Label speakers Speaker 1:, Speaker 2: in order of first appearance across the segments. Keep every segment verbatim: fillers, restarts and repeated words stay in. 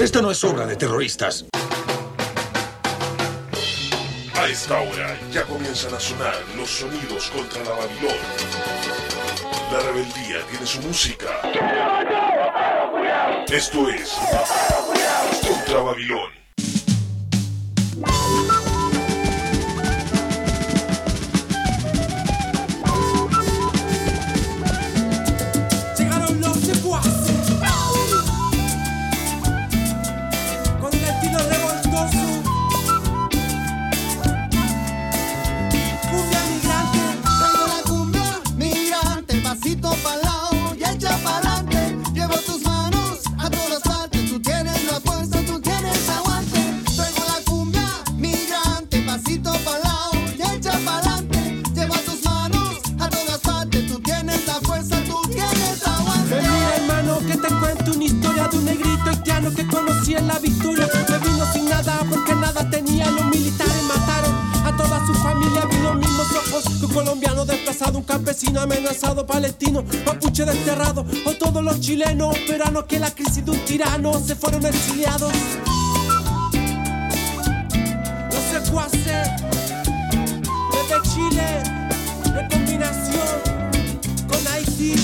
Speaker 1: Esta no es obra de terroristas.
Speaker 2: A esta hora ya comienzan a sonar los sonidos contra la Babilón. La rebeldía tiene su música. Esto es Contra Babilón.
Speaker 3: Llegaron los secuaces con el estilo revoltoso. Cumbia migrante,
Speaker 4: traigo la cumbia migrante, pasito pa'l lado y echa pa'lante. Llevo tus manos a todas partes, tú tienes la fuerza, tú tienes aguante. Traigo la cumbia migrante, pasito pa'l lado y echa pa'lante. Llevo tus manos a todas partes, tú tienes la fuerza, tú tienes aguante.
Speaker 3: ven mira hermano que te cuento una historia de un negrito haitiano que conocí en la Victoria. Me vino sin nada porque nada tenía, los militares mataron a toda su familia. Vi los mismos ojos que un colombiano desplazado, un campesino amenazado, palestino, mapuche desterrado, o todos los chilenos, peruanos que en la crisis de un tirano se fueron exiliados. Los secuaces desde Chile, en combinación con Haití.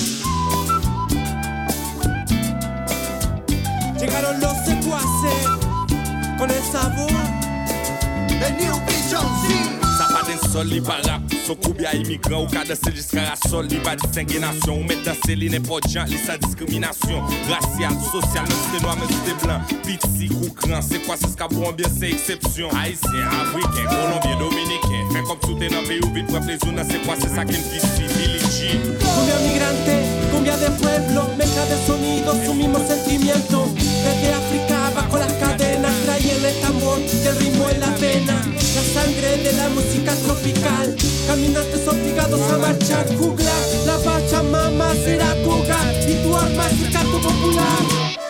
Speaker 3: Llegaron los secuaces con el sabor
Speaker 4: The New Vision, sí.
Speaker 5: Sa pa den sol li pa rap, son koubya imigran ou ka danse jiska rasol, li pa distingue nasyon. Ou met danse li nepot jan, li sa diskriminasyon racial, social, men si te noa, men si te blan, piti, kou gran, se kwa se skabron bien se eksepsyon. Haitien, Afriken, Kolombien, Dominiken, fè kom sou te nan pe ou vit wap le zounan, se kwa se sa ken visibility.
Speaker 3: Cumbia migrante, cumbia de pueblo, mezcla de sonidos, su mismo sentimiento. Desde África bajo las cadenas, traen el tambor, el ritmo en la vena. La sangre de la música tropical, caminantes obligados a marchar. Jugla, la Pachamama será tu hogar y tu arma es el canto popular.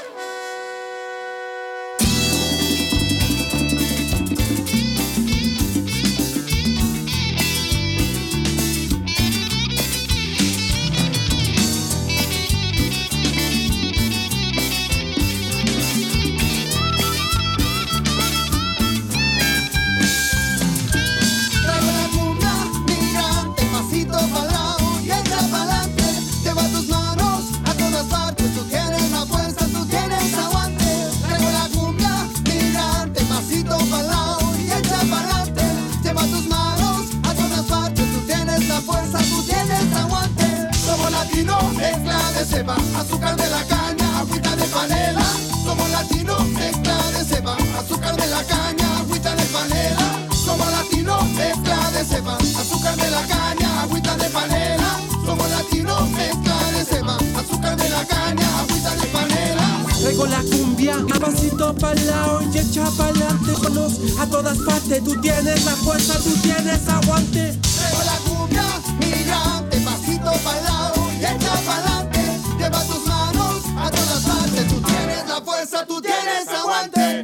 Speaker 4: Traigo la cumbia migrante, pasito pa'l lado y echa pa'lante. Lleva tus manos a todas partes, tú tienes la fuerza, tú tienes aguante. Traigo la cumbia migrante, pasito pa'l lado y echa pa'lante. Lleva tus manos a todas partes, tú tienes la fuerza, tú tienes aguante. Somos latinos, mezcla de cepa, azúcar de la caña, agüita de panela. Somos latinos, mezcla de cepa, azúcar de la caña, agüita de panela. Somos latinos, mezcla de cepa, azúcar de la caña, agüita de panela. Somos latinos, mezcla de cepa, azúcar de la caña, agüita de panela.
Speaker 3: Traigo la cumbia, pasito pa'l lado y echa pa'lante. Manos a todas partes, tú tienes la fuerza, tú tienes aguante.
Speaker 4: Traigo la cumbia migrante, pasito pa'l lado y echa pa'lante. Lleva tus manos a todas partes, tú tienes la fuerza, tú tienes aguante.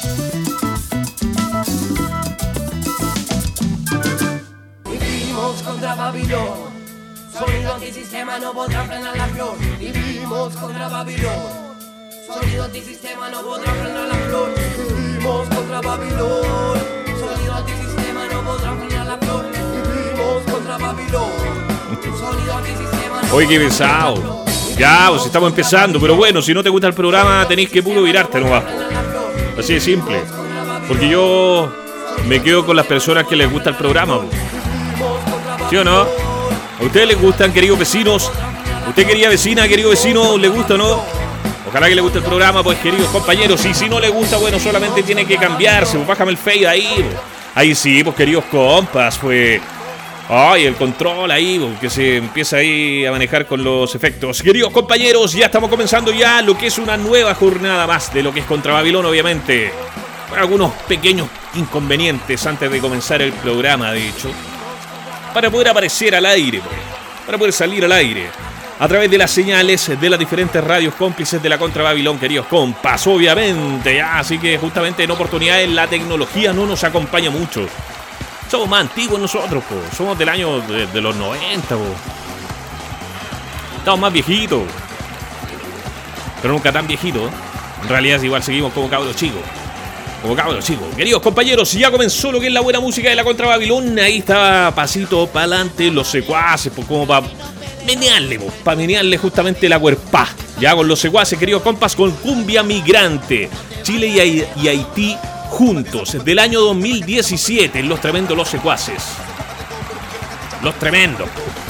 Speaker 6: Vivimos contra Babilón, sonido antisistema no podrá frenar la flor. Vivimos contra Babilón, sonido antisistema no podrá frenar la flor. Vivimos contra Babilón, sonido antisistema no podrá frenar la flor. Vivimos contra Babilón, sonido antisistema no
Speaker 7: Oye, qué
Speaker 6: podrá
Speaker 7: pesado.
Speaker 6: frenar la flor.
Speaker 7: Ya, pues estamos empezando, pero bueno, si no te gusta el programa tenéis que puro virarte nomás. Así de simple. Porque yo me quedo con las personas que les gusta el programa, pues. ¿Sí o no? ¿A ustedes les gustan, queridos vecinos? ¿Usted, querida vecina, querido vecino, le gusta o no? Ojalá que le guste el programa, pues, queridos compañeros. Y si no le gusta, bueno, solamente tiene que cambiarse. Pues bájame el fade ahí, pues. Ahí sí, pues, queridos compas, pues. Ay, el control ahí, pues, que se empieza ahí a manejar con los efectos. Queridos compañeros, ya estamos comenzando ya lo que es una nueva jornada más de lo que es Contra Babilón, obviamente. Con algunos pequeños inconvenientes antes de comenzar el programa, de hecho. Para poder aparecer al aire, pues. Para poder salir al aire. A través de las señales de las diferentes radios cómplices de la Contra Babilón, queridos compas, obviamente. Ya, así que justamente en oportunidades la tecnología no nos acompaña mucho. Somos más antiguos nosotros, po. Somos del año de, de los noventa, po. Estamos más viejitos. Pero nunca tan viejitos. En realidad igual seguimos como cabros chicos. Como cabros chicos. Queridos compañeros, ya comenzó lo que es la buena música de la Contra Babilón. Ahí está pasito para adelante los secuaces, pues como para menearle, pues, para menearle justamente la cuerpá. Ya con los secuaces, queridos compas, con Cumbia Migrante. Chile y Haití juntos, del año dos mil diecisiete, los tremendos los secuaces. Los tremendos.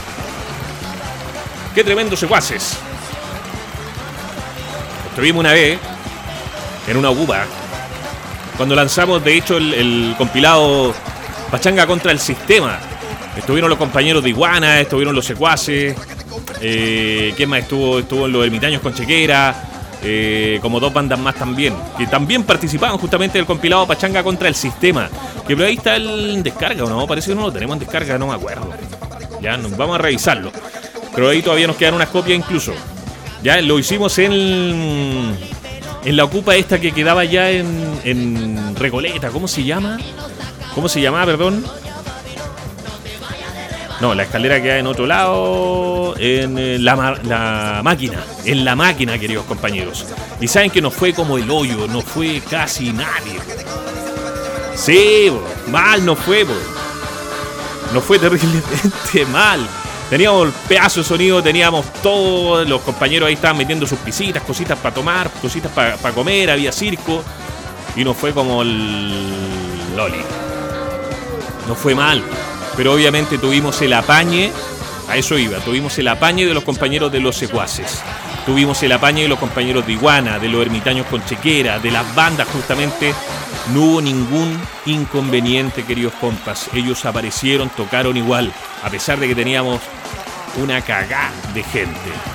Speaker 7: Qué tremendos secuaces. Los tuvimos una vez en una ocupa cuando lanzamos, de hecho, el, el compilado Pachanga contra el Sistema. Estuvieron los compañeros de Iguana, estuvieron los secuaces. Eh, ¿Quién más estuvo? Estuvo en los Ermitaños con Chequera. Eh, como dos bandas más también, que también participaban justamente del compilado Pachanga contra el Sistema. Que por ahí está el descarga, ¿o no? Parece que no lo tenemos en descarga, no me acuerdo. Ya, nos vamos a revisarlo. Pero ahí todavía nos quedan unas copias incluso. Ya lo hicimos en en la ocupa esta que quedaba ya en, en Recoleta. ¿Cómo se llama? ¿Cómo se llamaba, perdón? No, la escalera queda en otro lado. En la, la máquina. En la máquina, queridos compañeros. Y saben que nos fue como el hoyo. No fue casi nadie. Sí, bro, mal nos fue, bro. Nos fue terriblemente mal. Teníamos el pedazo de sonido, teníamos todos los compañeros ahí estaban metiendo sus pisitas, cositas para tomar, cositas para pa comer, había circo. Y nos fue como el loli. Nos fue mal. Pero obviamente tuvimos el apañe, a eso iba, tuvimos el apañe de los compañeros de los secuaces. Tuvimos el apañe de los compañeros de Iguana, de los Ermitaños con Chequera, de las bandas justamente. No hubo ningún inconveniente, queridos compas. Ellos aparecieron, tocaron igual, a pesar de que teníamos una cagada de gente.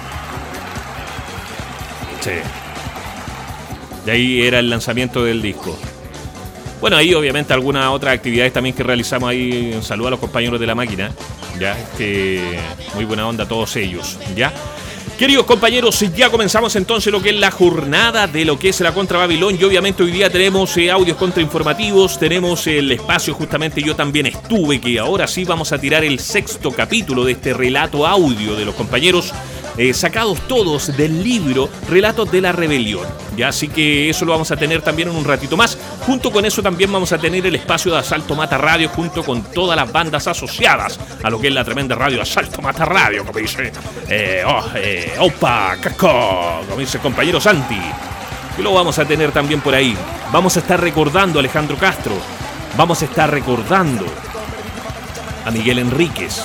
Speaker 7: Sí. De ahí era el lanzamiento del disco. Bueno, ahí obviamente algunas otras actividades también que realizamos ahí. Un saludo a los compañeros de la máquina, ya, que muy buena onda todos ellos, ya. Queridos compañeros, ya comenzamos entonces lo que es la jornada de lo que es la Contra Babilón. Y obviamente hoy día tenemos eh, audios contrainformativos, tenemos el espacio, justamente yo también estuve, que ahora sí vamos a tirar el sexto capítulo de este relato audio de los compañeros, eh, sacados todos del libro Relatos de la Rebelión. Ya, así que eso lo vamos a tener también en un ratito más. Junto con eso también vamos a tener el espacio de Asalto Mata Radio, junto con todas las bandas asociadas a lo que es la tremenda radio Asalto Mata Radio, como dice eh, oh, eh, Opa, Casco, como dice el compañero Santi. Y lo vamos a tener también por ahí. Vamos a estar recordando a Alejandro Castro. Vamos a estar recordando a Miguel Enríquez,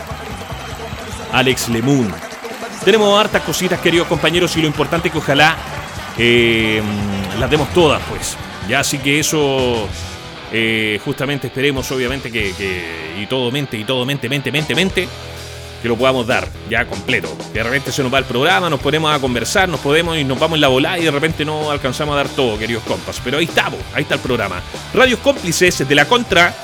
Speaker 7: Alex Lemun. Tenemos hartas cositas, queridos compañeros, y lo importante es que ojalá eh, las demos todas, pues. Ya, así que eso eh, justamente esperemos, obviamente, que, que y todo mente, y todo mente, mente, mente, mente, que lo podamos dar ya completo. De repente se nos va el programa, nos ponemos a conversar, nos podemos y nos vamos en la volada y de repente no alcanzamos a dar todo, queridos compas. Pero ahí estamos, ahí está el programa. Radios Cómplices de la Contra.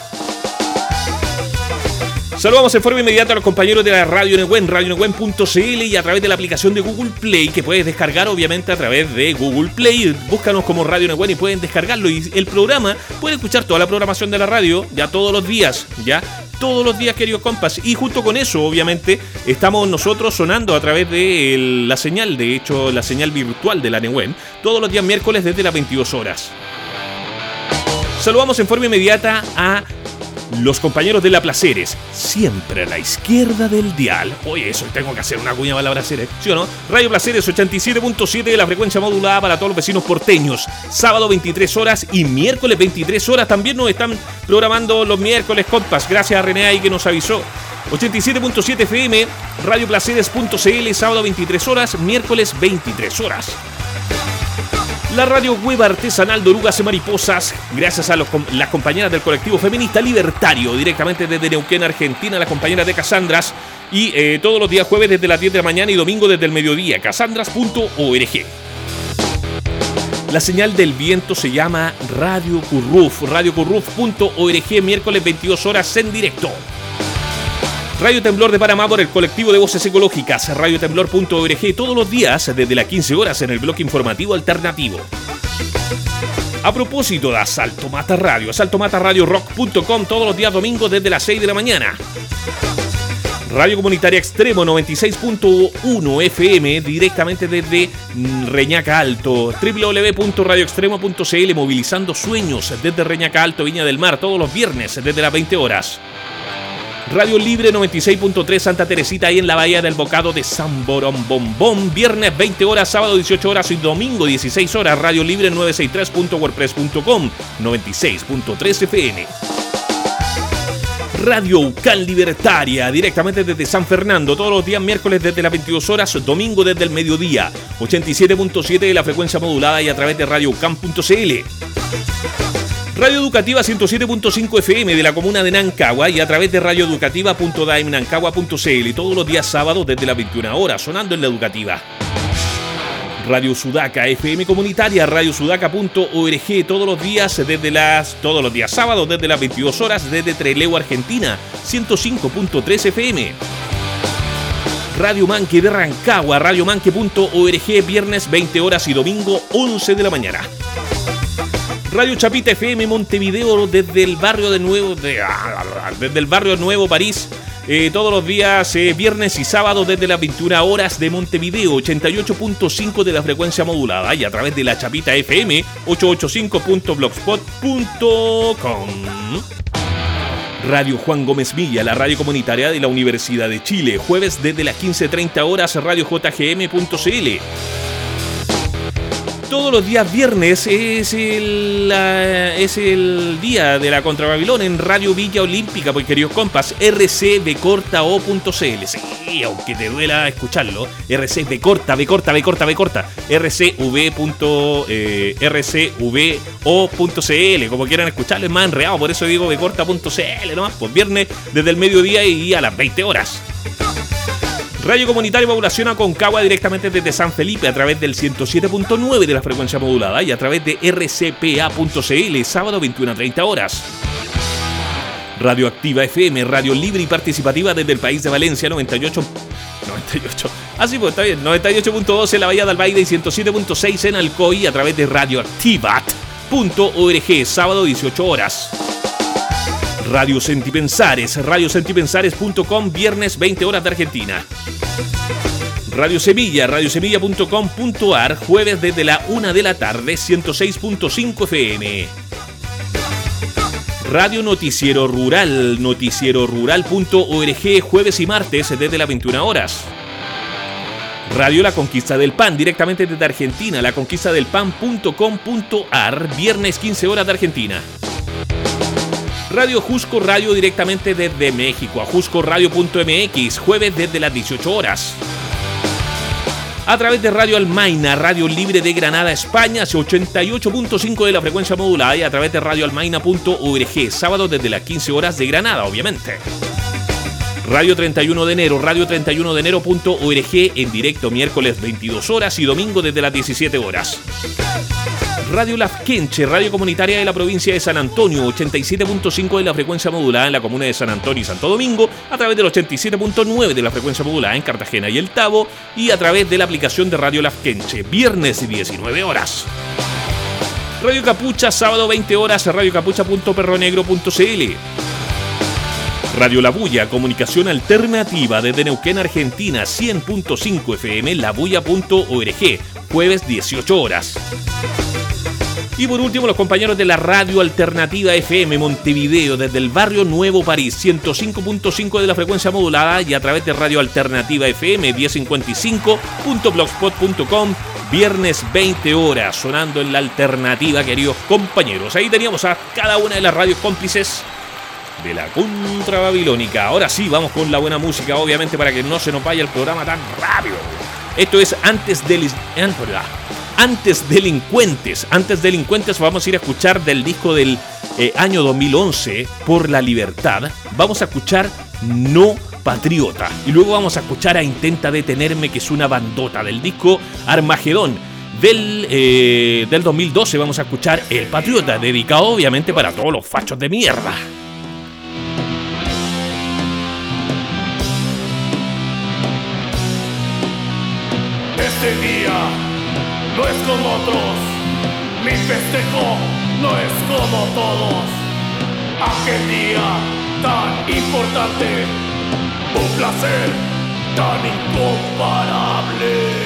Speaker 7: Saludamos en forma inmediata a los compañeros de la Radio Nehuen, radio nehuen punto c l, y a través de la aplicación de Google Play, que puedes descargar obviamente a través de Google Play. Búscanos como Radio Nehuen y pueden descargarlo. Y el programa, pueden escuchar toda la programación de la radio ya todos los días, ya todos los días, queridos compas. Y junto con eso, obviamente, estamos nosotros sonando a través de el, la señal, de hecho, la señal virtual de la Nehuen, todos los días miércoles desde las veintidós horas. Saludamos en forma inmediata a los compañeros de La Placeres, siempre a la izquierda del dial. Oye, eso, tengo que hacer una cuña para La Placeres, ¿sí o no? Radio Placeres ochenta y siete punto siete de la frecuencia modulada para todos los vecinos porteños. Sábado veintitrés horas y miércoles veintitrés horas. También nos están programando los miércoles, compas. Gracias a René ahí que nos avisó. ochenta y siete punto siete F M, radio placeres punto c l, sábado veintitrés horas, miércoles veintitrés horas. La radio web artesanal de Orugas y Mariposas, gracias a los, las compañeras del colectivo feminista libertario, directamente desde Neuquén, Argentina, las compañeras de Casandras, y eh, todos los días jueves desde las diez de la mañana y domingo desde el mediodía, casandras punto org. La señal del viento se llama Radio Curruf, radio curruf punto org, miércoles veintidós horas en directo. Radio Temblor de Panamá por el colectivo de voces ecológicas, radio temblor punto org, todos los días desde las quince horas en el bloque informativo alternativo. A propósito de Asalto Mata Radio, asalto mata radio rock punto com, todos los días domingos desde las seis de la mañana. Radio Comunitaria Extremo noventa y seis punto uno F M directamente desde Reñaca Alto. doble u doble u doble u punto radio extremo punto c l, movilizando sueños desde Reñaca Alto, Viña del Mar, todos los viernes desde las veinte horas. Radio Libre noventa y seis punto tres Santa Teresita, ahí en la Bahía del Bocado de San Borombombón, viernes veinte horas, sábado dieciocho horas y domingo dieciséis horas. Radio Libre novecientos sesenta y tres punto wordpress punto com, noventa y seis punto tres F M. Radio Ucán Libertaria, directamente desde San Fernando, todos los días miércoles desde las veintidós horas, domingo desde el mediodía, ochenta y siete punto siete de la frecuencia modulada y a través de radio ucán punto c l. Radio Educativa ciento siete punto cinco F M de la comuna de Nancagua y a través de radio educativa punto daim nancagua punto c l, todos los días sábados desde las veintiuna horas, sonando en la educativa. Radio Sudaca F M comunitaria, radio sudaca punto org, todos los días desde las todos los días sábados desde las veintidós horas desde Trelew, Argentina, ciento cinco punto tres F M. Radio Manque de Rancagua, radio manque punto org, viernes veinte horas y domingo once de la mañana. Radio Chapita F M Montevideo desde el barrio de Nuevo de, desde el barrio Nuevo París. Eh, todos los días, eh, viernes y sábados desde las veintiuna horas de Montevideo, ochenta y ocho punto cinco de la frecuencia modulada y a través de la Chapita F M, ochocientos ochenta y cinco punto blogspot punto com. Radio Juan Gómez Villa, la radio comunitaria de la Universidad de Chile, jueves desde las quince treinta horas, radio j g m punto c l. Todos los días viernes es el, uh, es el día de la Contra Babilón en Radio Villa Olímpica, pues queridos compas, r c v corta o punto c l. Sí, aunque te duela escucharlo, R C V corta, V corta, V corta, V corta, R C V punto, eh, R C V O punto c l, como quieran escucharlo, es más enredado, por eso digo V corta punto c l nomás, pues viernes desde el mediodía y a las veinte horas. Radio Comunitaria Población Aconcagua directamente desde San Felipe a través del ciento siete punto nueve de la frecuencia modulada y a través de r c p a punto c l, sábado veintiuna treinta horas. Radio Activa F M, radio libre y participativa desde el país de Valencia, noventa y ocho... noventa y ocho... Ah, sí, pues está bien, noventa y ocho punto doce en la Bahía del Albaide y ciento siete punto seis en Alcoy a través de radioactivat punto org, sábado dieciocho horas. Radio Sentipensares, radio sentipensares punto com, viernes veinte horas de Argentina. Radio Semilla, radio semilla punto com punto a r, jueves desde la una de la tarde, ciento seis punto cinco F M. Radio Noticiero Rural, noticiero rural punto org, jueves y martes desde las veintiuna horas. Radio La Conquista del Pan, directamente desde Argentina, la conquista del pan punto com punto a r, viernes quince horas de Argentina. Radio Jusco Radio directamente desde México, a jusco radio punto m x, jueves desde las dieciocho horas. A través de Radio Almaina, radio libre de Granada, España, ochenta y ocho punto cinco de la frecuencia modulada y a través de radio almaina punto org, sábado desde las quince horas de Granada, obviamente. Radio treinta y uno de enero, radio treinta y uno de enero punto org en directo miércoles veintidós horas y domingo desde las diecisiete horas. Radio Lafkenche, radio comunitaria de la provincia de San Antonio, ochenta y siete punto cinco de la frecuencia modulada en la comuna de San Antonio y Santo Domingo, a través del ochenta y siete punto nueve de la frecuencia modulada en Cartagena y El Tabo y a través de la aplicación de Radio Lafkenche, viernes diecinueve horas. Radio Capucha, sábado veinte horas, radio capucha punto perronegro punto c l. Radio La Bulla, comunicación alternativa desde Neuquén, Argentina, cien punto cinco F M, labulla punto org, jueves dieciocho horas. Y por último, los compañeros de la Radio Alternativa F M Montevideo desde el barrio Nuevo París, ciento cinco punto cinco de la frecuencia modulada y a través de Radio Alternativa F M diez cincuenta y cinco punto blogspot punto com, viernes veinte horas, sonando en la alternativa, queridos compañeros. Ahí teníamos a cada una de las radios cómplices de la Contra Babilónica. Ahora sí, vamos con la buena música, obviamente, para que no se nos vaya el programa tan rápido. Esto es Antes del... Antes Delincuentes. Antes Delincuentes vamos a ir a escuchar del disco del eh, año dos mil once, Por la Libertad. Vamos a escuchar No Patriota. Y luego vamos a escuchar a Intenta Detenerme, que es una bandota del disco Armagedón. Del, eh, del dos mil doce vamos a escuchar El Patriota, dedicado obviamente para todos los fachos de mierda.
Speaker 8: Este día no es como otros, mi festejo no es como todos. Aquel día tan importante Un placer tan incomparable.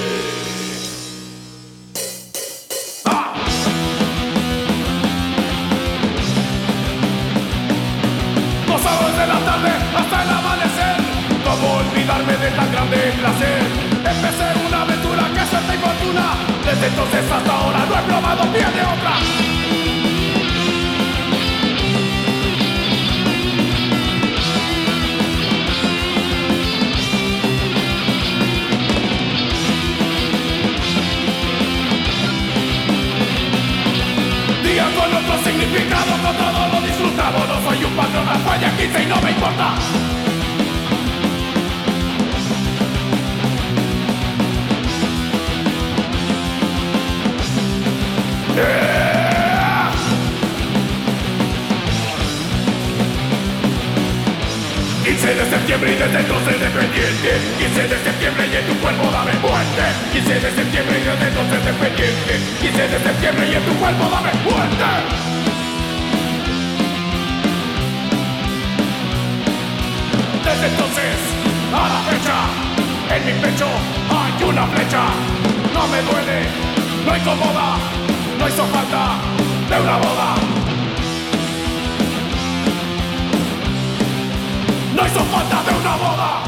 Speaker 8: Sábados de la tarde hasta el amanecer. ¿Cómo olvidarme de tan grande placer? Empecé una aventura que suerte y fortuna. Desde entonces hasta ahora no he probado pie de otra. Día con otro significado, con todo lo disfrutado. No soy un patrón, a falla quince y no me importa. Yeah. quince de septiembre y desde entonces dependiente. quince de septiembre y en tu cuerpo dame muerte. quince de septiembre y desde entonces dependiente. quince de septiembre y en tu cuerpo dame muerte. Desde entonces a la fecha, en mi pecho hay una flecha. No me duele, no incomoda, no hizo falta de una boda. No hizo falta de una boda.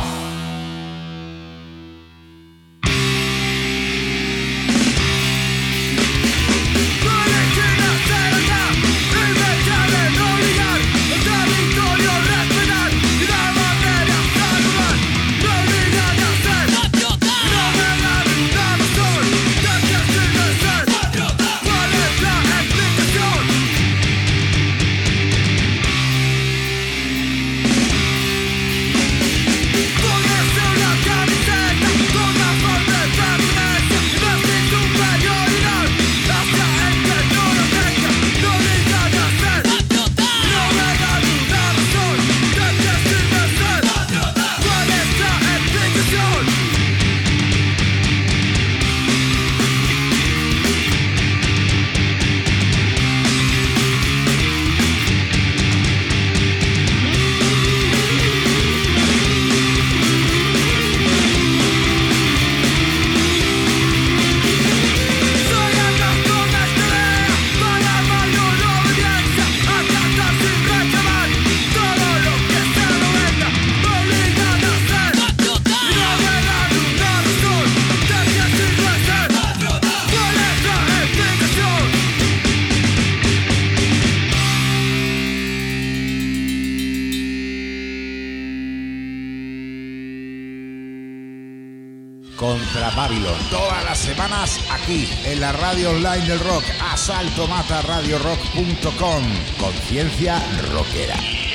Speaker 9: Contra Babylon, todas las semanas aquí en la radio online del rock, asalto mata radio rock punto com, conciencia rockera.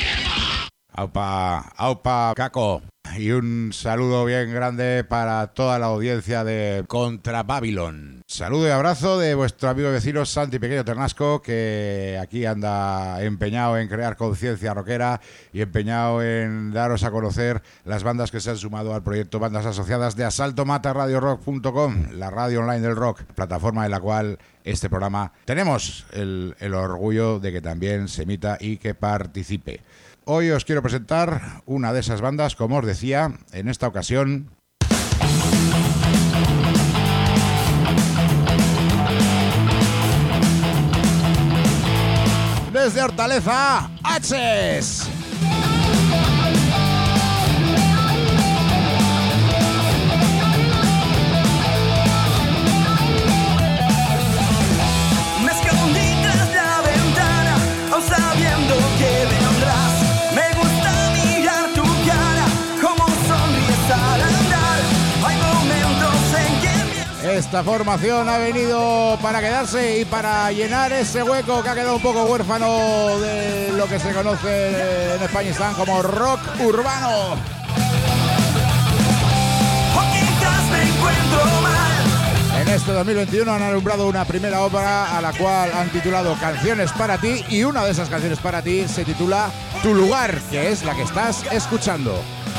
Speaker 9: Aupa, aupa, Caco. Y un saludo bien grande para toda la audiencia de Contra Babylon. Saludo y abrazo de vuestro amigo y vecino Santi Pequeño Ternasco, que aquí anda empeñado en crear conciencia rockera y empeñado en daros a conocer las bandas que se han sumado al proyecto Bandas Asociadas de asalto mata radio rock punto com, la radio online del rock, plataforma en la cual este programa tenemos el, el orgullo de que también se emita y que participe. Hoy os quiero presentar una de esas bandas, como os decía, en esta ocasión. Desde Hortaleza, Haches.
Speaker 10: Me escondí tras la ventana, aún sabiendo que vendrás. Me gusta mirar tu cara, como sonríes al andar. Hay momentos en que...
Speaker 9: Esta formación ha venido para quedarse y para llenar ese hueco que ha quedado un poco huérfano de lo que se conoce en España Están como rock urbano.
Speaker 10: O quizás me encuentro mal.
Speaker 9: En este dos mil veintiuno han alumbrado una primera obra a la cual han titulado Canciones para ti, y una de esas canciones para ti se titula Tu lugar, que es la que estás escuchando.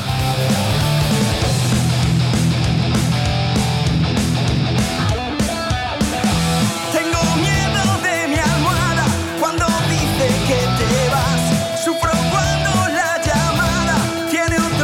Speaker 10: Tengo miedo de mi almohada cuando dice que te vas. Sufro cuando la llamada tiene un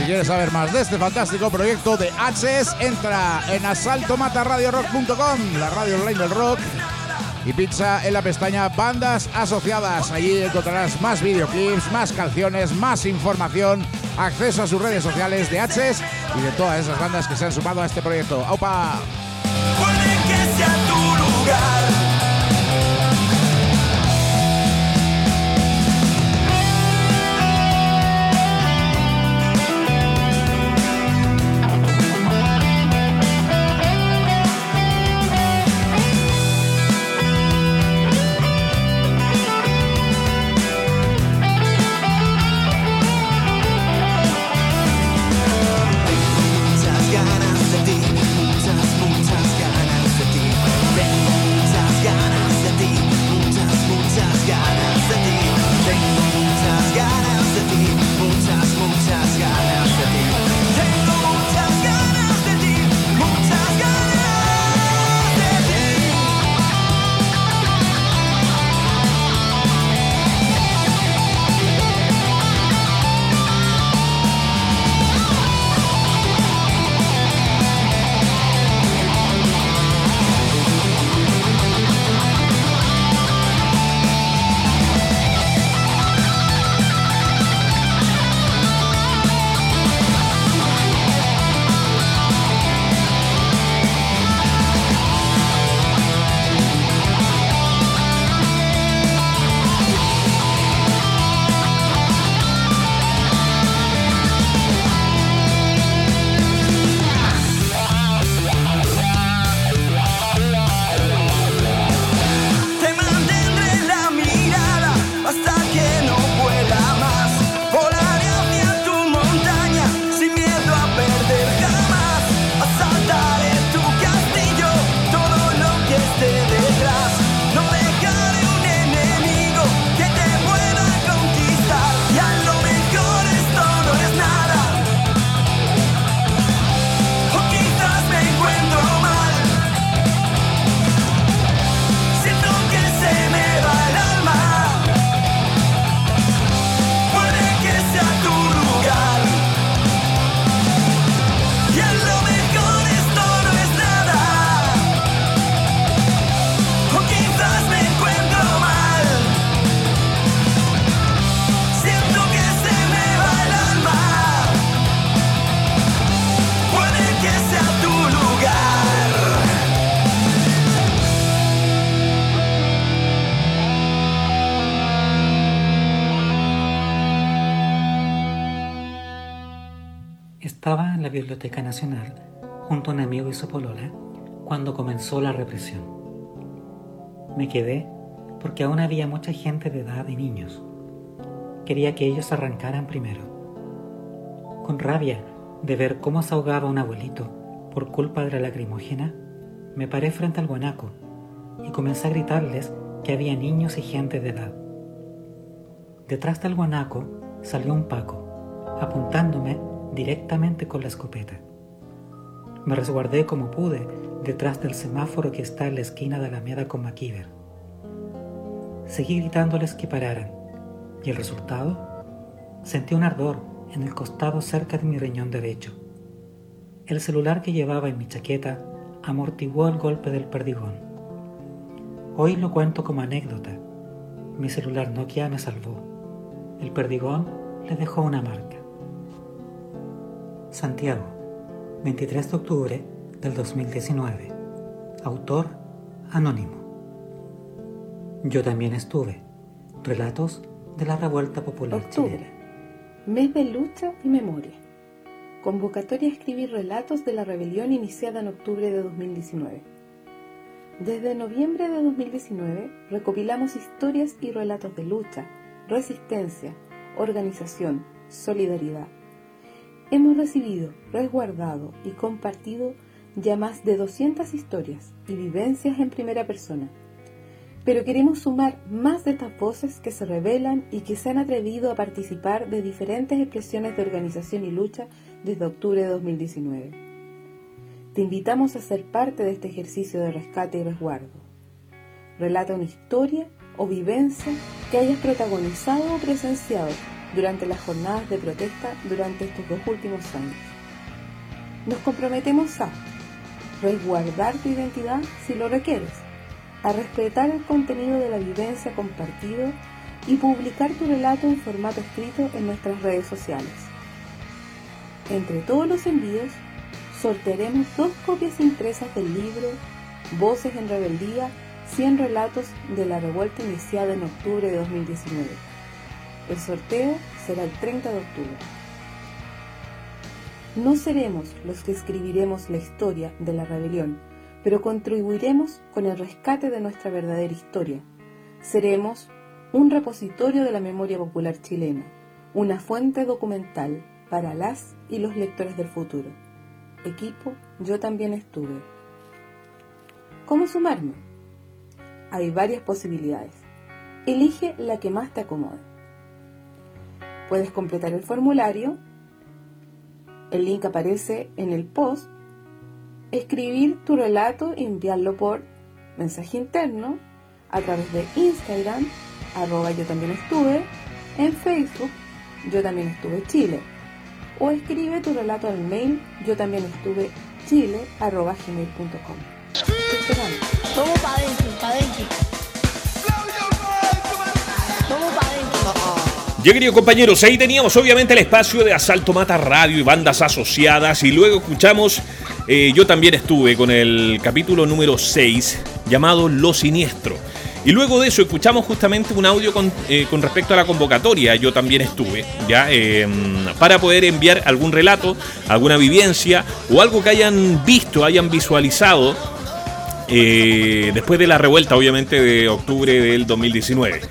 Speaker 9: quieres saber más de este fantástico proyecto de Access, entra en asalto mata radio rock punto com, la radio online del rock, y pincha en la pestaña Bandas Asociadas. Allí encontrarás más videoclips, más canciones, más información, acceso a sus redes sociales de Access y de todas esas bandas que se han sumado a este proyecto. ¡Aupa!
Speaker 10: Puede que sea tu lugar.
Speaker 11: Estaba en la Biblioteca Nacional junto a un amigo y su polola cuando comenzó la represión. Me quedé porque aún había mucha gente de edad y niños. Quería que ellos arrancaran primero. Con rabia de ver cómo se ahogaba un abuelito por culpa de la lacrimógena, me paré frente al guanaco y comencé a gritarles que había niños y gente de edad. Detrás del guanaco salió un paco, apuntándome directamente con la escopeta. Me resguardé como pude detrás del semáforo que está en la esquina de Alameda con McKeever. Seguí gritándoles que pararan, y el resultado, sentí un ardor en el costado cerca de mi riñón derecho. El celular que llevaba en mi chaqueta amortiguó el golpe del perdigón. Hoy lo cuento como anécdota. Mi celular Nokia me salvó. El perdigón le dejó una marca. Santiago, veintitrés de octubre del dos mil diecinueve. Autor anónimo. Yo también estuve. Relatos de la revuelta popular
Speaker 12: Octubre,
Speaker 11: chilena.
Speaker 12: mes de lucha y memoria. Convocatoria a escribir relatos de la rebelión iniciada en octubre de dos mil diecinueve. Desde noviembre de dos mil diecinueve recopilamos historias y relatos de lucha, resistencia, organización, solidaridad. Hemos recibido, resguardado y compartido ya más de doscientas historias y vivencias en primera persona. Pero queremos sumar más de estas voces que se rebelan y que se han atrevido a participar de diferentes expresiones de organización y lucha desde octubre de dos mil diecinueve. Te invitamos a ser parte de este ejercicio de rescate y resguardo. Relata una historia o vivencia que hayas protagonizado o presenciado durante las jornadas de protesta durante estos dos últimos años. Nos comprometemos a resguardar tu identidad si lo requieres, a respetar el contenido de la vivencia compartido y publicar tu relato en formato escrito en nuestras redes sociales. Entre todos los envíos, sortearemos dos copias impresas del libro Voces en Rebeldía, cien relatos de la revuelta iniciada en octubre de dos mil diecinueve. El sorteo será el treinta de octubre. No seremos los que escribiremos la historia de la rebelión, pero contribuiremos con el rescate de nuestra verdadera historia. Seremos un repositorio de la memoria popular chilena, una fuente documental para las y los lectores del futuro. Equipo, yo también estuve. ¿Cómo sumarme? Hay varias posibilidades. Elige la que más te acomode. Puedes completar el formulario. El link aparece en el post. Escribir tu relato y enviarlo por mensaje interno a través de Instagram, arroba yo también estuve, en Facebook, yo también estuve Chile, o escribe tu relato al mail yo también estuve chile arroba gmail punto com.
Speaker 13: Vamos para adentro, para adentro. Vamos para adentro.
Speaker 7: Ya, queridos compañeros, ahí teníamos obviamente el espacio de Asalto Mata Radio y bandas asociadas, y luego escuchamos, eh, yo también estuve con el capítulo número seis llamado Lo Siniestro. Y luego de eso escuchamos justamente un audio con, eh, con respecto a la convocatoria, yo también estuve, ya eh, para poder enviar algún relato, alguna vivencia o algo que hayan visto, hayan visualizado eh, después de la revuelta, obviamente, de octubre del dos mil diecinueve.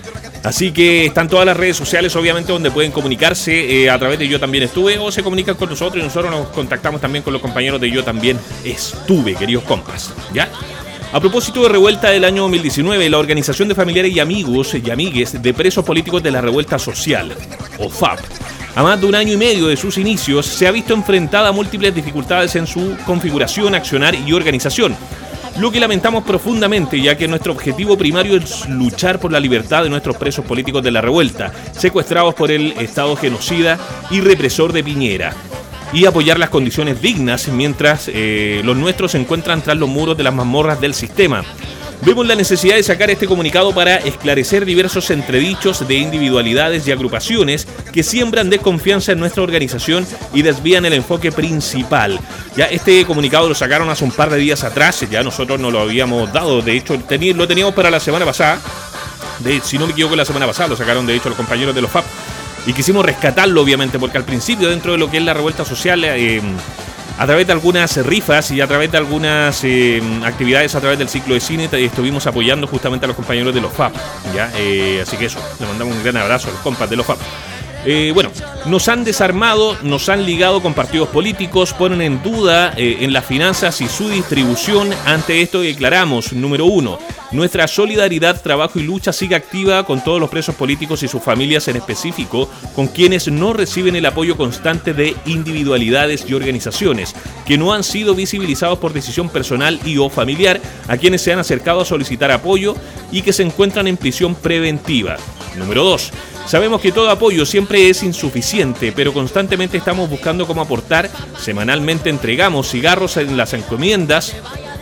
Speaker 7: Así que están todas las redes sociales, obviamente, donde pueden comunicarse eh, a través de Yo También Estuve, o se comunican con nosotros y nosotros nos contactamos también con los compañeros de Yo También Estuve, queridos compas, ¿ya? A propósito de revuelta del año dos mil diecinueve, la Organización de Familiares y Amigos y Amigues de Presos Políticos de la Revuelta Social, O F A P, a más de un año y medio de sus inicios, se ha visto enfrentada a múltiples dificultades en su configuración, accionar y organización, lo que lamentamos profundamente, ya que nuestro objetivo primario es luchar por la libertad de nuestros presos políticos de la revuelta, secuestrados por el Estado genocida y represor de Piñera, y apoyar las condiciones dignas mientras eh, los nuestros se encuentran tras los muros de las mazmorras del sistema. Vemos la necesidad de sacar este comunicado para esclarecer diversos entredichos de individualidades y agrupaciones que siembran desconfianza en nuestra organización y desvían el enfoque principal. Ya este comunicado lo sacaron hace un par de días atrás, ya nosotros no lo habíamos dado, de hecho tení, lo teníamos para la semana pasada, de, si no me equivoco la semana pasada lo sacaron de hecho los compañeros de los F A P. Y quisimos rescatarlo, obviamente, porque al principio, dentro de lo que es la revuelta social, eh, a través de algunas rifas y a través de algunas eh, actividades a través del ciclo de cine, estuvimos apoyando justamente a los compañeros de los F A P, ¿ya? Eh, así que eso, le mandamos un gran abrazo a los compas de los F A P. Eh, bueno, nos han desarmado, nos han ligado con partidos políticos, ponen en duda eh, en las finanzas y su distribución. Ante esto declaramos, número uno, nuestra solidaridad, trabajo y lucha sigue activa con todos los presos políticos y sus familias, en específico con quienes no reciben el apoyo constante de individualidades y organizaciones que no han sido visibilizados por decisión personal y o familiar, a quienes se han acercado a solicitar apoyo y que se encuentran en prisión preventiva. Número dos. Sabemos que todo apoyo siempre es insuficiente, pero constantemente estamos buscando cómo aportar. Semanalmente entregamos cigarros en las encomiendas.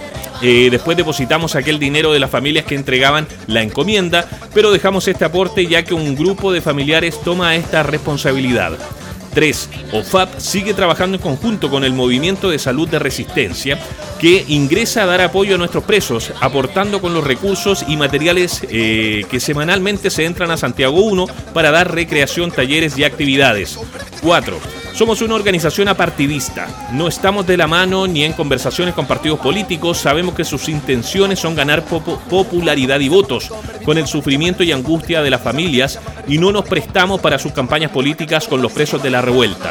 Speaker 7: Eh, después depositamos aquel dinero de las familias que entregaban la encomienda, pero dejamos este aporte ya que un grupo de familiares toma esta responsabilidad. tres. O F A P sigue trabajando en conjunto con el Movimiento de Salud de Resistencia, que ingresa a dar apoyo a nuestros presos, aportando con los recursos y materiales eh, que semanalmente se entran a Santiago uno para dar recreación, talleres y actividades. cuatro. Somos una organización apartidista, no estamos de la mano ni en conversaciones con partidos políticos, sabemos que sus intenciones son ganar pop- popularidad y votos, con el sufrimiento y angustia de las familias, y no nos prestamos para sus campañas políticas con los presos de la revuelta.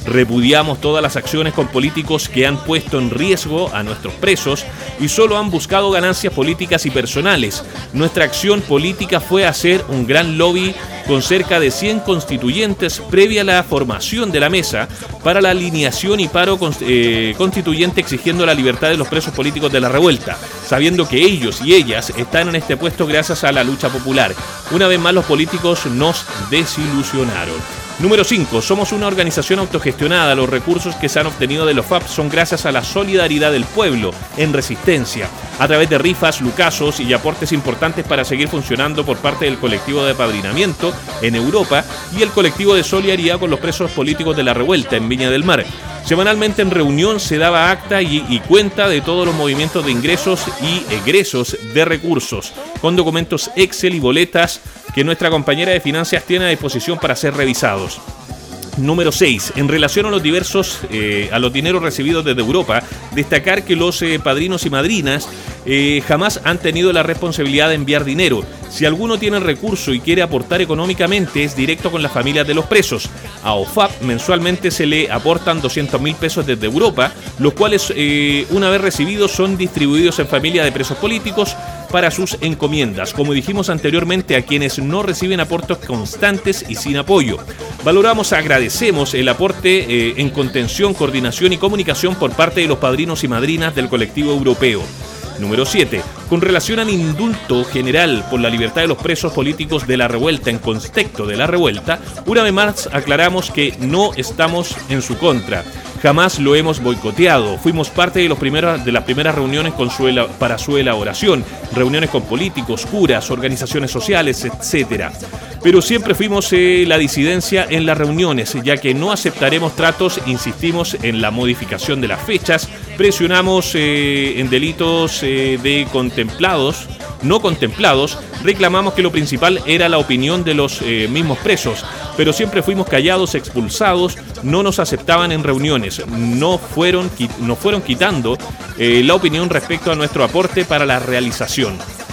Speaker 7: Repudiamos todas las acciones con políticos que han puesto en riesgo a nuestros presos y solo han buscado ganancias políticas y personales. Nuestra acción política fue hacer un gran lobby con cerca de cien constituyentes previa a la formación de la mesa para la alineación y paro eh, constituyente exigiendo la libertad de los presos políticos de la revuelta, sabiendo que ellos y ellas están en este puesto gracias a la lucha popular. Una vez más los políticos nos desilusionaron. Número cinco. Somos una organización autogestionada. Los recursos que se han obtenido de los F A P son gracias a la solidaridad del pueblo en resistencia, a través de rifas, lucazos y aportes importantes para seguir funcionando por parte del colectivo de apadrinamiento en Europa y el colectivo de solidaridad con los presos políticos de la revuelta en Viña del Mar. Semanalmente en reunión se daba acta y, y cuenta de todos los movimientos de ingresos y egresos de recursos, con documentos Excel y boletas que nuestra compañera de finanzas tiene a disposición para ser revisados. Número seis. En relación a los diversos, eh, a los dineros recibidos desde Europa, destacar que los eh, padrinos y madrinas eh, jamás han tenido la responsabilidad de enviar dinero. Si alguno tiene recurso y quiere aportar económicamente, es directo con las familias de los presos. A O F A P mensualmente se le aportan doscientos mil pesos desde Europa, los cuales eh, una vez recibidos son distribuidos en familias de presos políticos para sus encomiendas, como dijimos anteriormente, a quienes no reciben aportes constantes y sin apoyo. Valoramos, agradecemos el aporte eh, en contención, coordinación y comunicación por parte de los padrinos y madrinas del colectivo europeo. Número siete. Con relación al indulto general por la libertad de los presos políticos de la revuelta en contexto de la revuelta, una vez más aclaramos que no estamos en su contra. Jamás lo hemos boicoteado. Fuimos parte de, los primeros, de las primeras reuniones con su, para su elaboración, reuniones con políticos, curas, organizaciones sociales, etcétera. Pero siempre fuimos eh, la disidencia en las reuniones, ya que no aceptaremos tratos, insistimos en la modificación de las fechas, presionamos eh, en delitos eh, de contemplados, no contemplados, reclamamos que lo principal era la opinión de los eh, mismos presos, pero siempre fuimos callados, expulsados, no nos aceptaban en reuniones, no fueron, nos fueron quitando eh, la opinión respecto a nuestro aporte para la realización.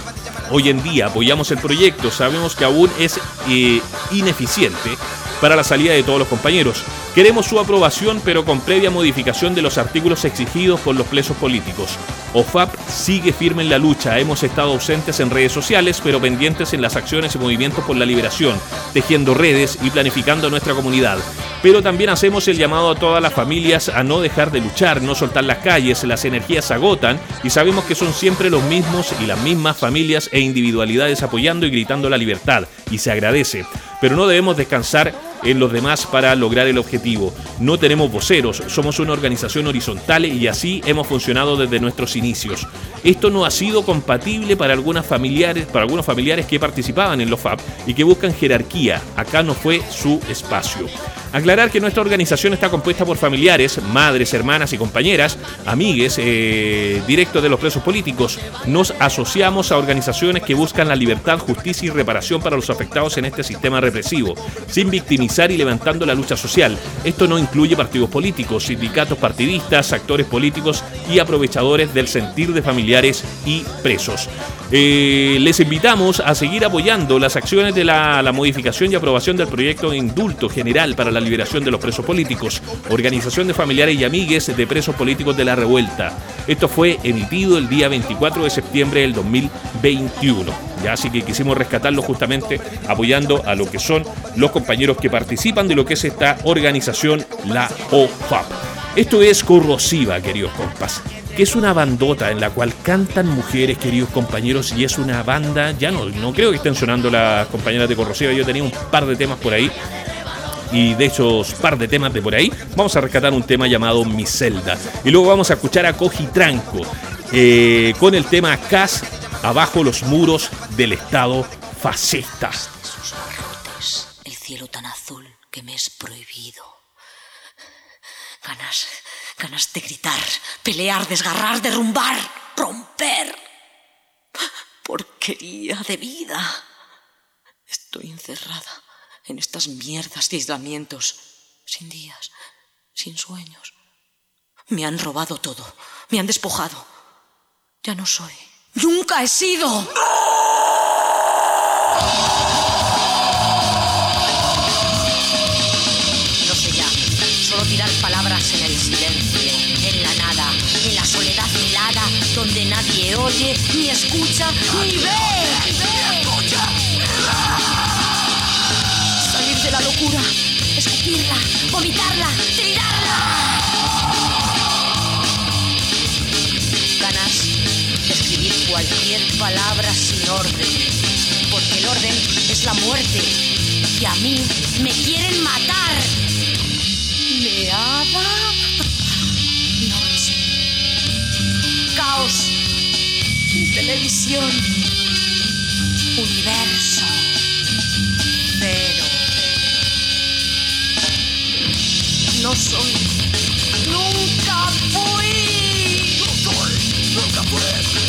Speaker 7: Hoy en día apoyamos el proyecto, sabemos que aún es eh, ineficiente para la salida de todos los compañeros. Queremos su aprobación, pero con previa modificación de los artículos exigidos por los presos políticos. O F A P sigue firme en la lucha. Hemos estado ausentes en redes sociales, pero pendientes en las acciones y movimientos por la liberación, tejiendo redes y planificando nuestra comunidad. Pero también hacemos el llamado a todas las familias a no dejar de luchar, no soltar las calles. Las energías se agotan y sabemos que son siempre los mismos y las mismas familias e individualidades apoyando y gritando la libertad. Y se agradece. Pero no debemos descansar en los demás para lograr el objetivo. No tenemos voceros, somos una organización horizontal y así hemos funcionado desde nuestros inicios. Esto no ha sido compatible para algunas familiares, para algunos familiares que participaban en los F A P y que buscan jerarquía. Acá no fue su espacio. Aclarar que nuestra organización está compuesta por familiares, madres, hermanas y compañeras, amigues eh, directos de los presos políticos. Nos asociamos a organizaciones que buscan la libertad, justicia y reparación para los afectados en este sistema represivo, sin victimizar y levantando la lucha social. Esto no incluye partidos políticos, sindicatos partidistas, actores políticos y aprovechadores del sentir de familiares y presos. Eh, les invitamos a seguir apoyando las acciones de la, la modificación y aprobación del proyecto de indulto general para la liberación de los presos políticos, organización de familiares y amigues de presos políticos de la revuelta. Esto fue emitido el día veinticuatro de septiembre del dos mil veintiuno. Ya, así que quisimos rescatarlo justamente apoyando a lo que son los compañeros que participan de lo que es esta organización, la O F A P. Esto es Corrosiva, queridos compas, que es una bandota en la cual cantan mujeres, queridos compañeros, y es una banda, ya no, no creo que estén sonando las compañeras de Corrosiva, yo tenía un par de temas por ahí, y de esos par de temas de por ahí, vamos a rescatar un tema llamado Mi Celda, y luego vamos a escuchar a Cojitranco, eh, con el tema Cas, abajo los muros del Estado fascista.
Speaker 14: Sus barrotes, el cielo tan azul que me es prohibido. Ganas, ganas de gritar, pelear, desgarrar, derrumbar, romper. Porquería de vida. Estoy encerrada en estas mierdas de aislamientos, sin días, sin sueños. Me han robado todo, me han despojado. Ya no soy, nunca he sido. No sé ya, solo tirar palabras en el silencio, en la nada, en la soledad helada, donde nadie oye, ni escucha, ni ve. Salir de la locura, escupirla, vomitarla, tirarla. Ganas de escribir cualquier palabra sin orden, porque el orden es la muerte y a mí me quieren matar. Meada noche, caos, televisión, universo, cero. No soy, nunca fui, no soy, nunca fui.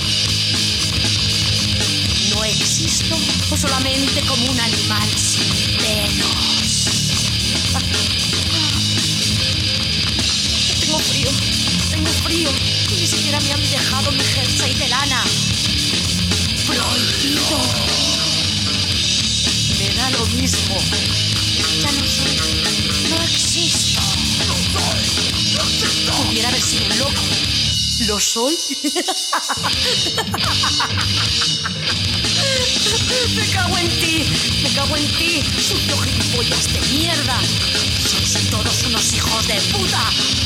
Speaker 14: No existo o solamente como un animal sin pelos. Tengo frío, tengo frío. Ni siquiera me han dejado mi jersey de lana. Prohibido. Me da lo mismo. Ya no soy, no existo. No soy, no existo. Pudiera haber sido un loco. ¿Lo soy? Me cago en ti, me cago en ti, sucio gilipollas de mierda. Sois todos unos hijos de puta.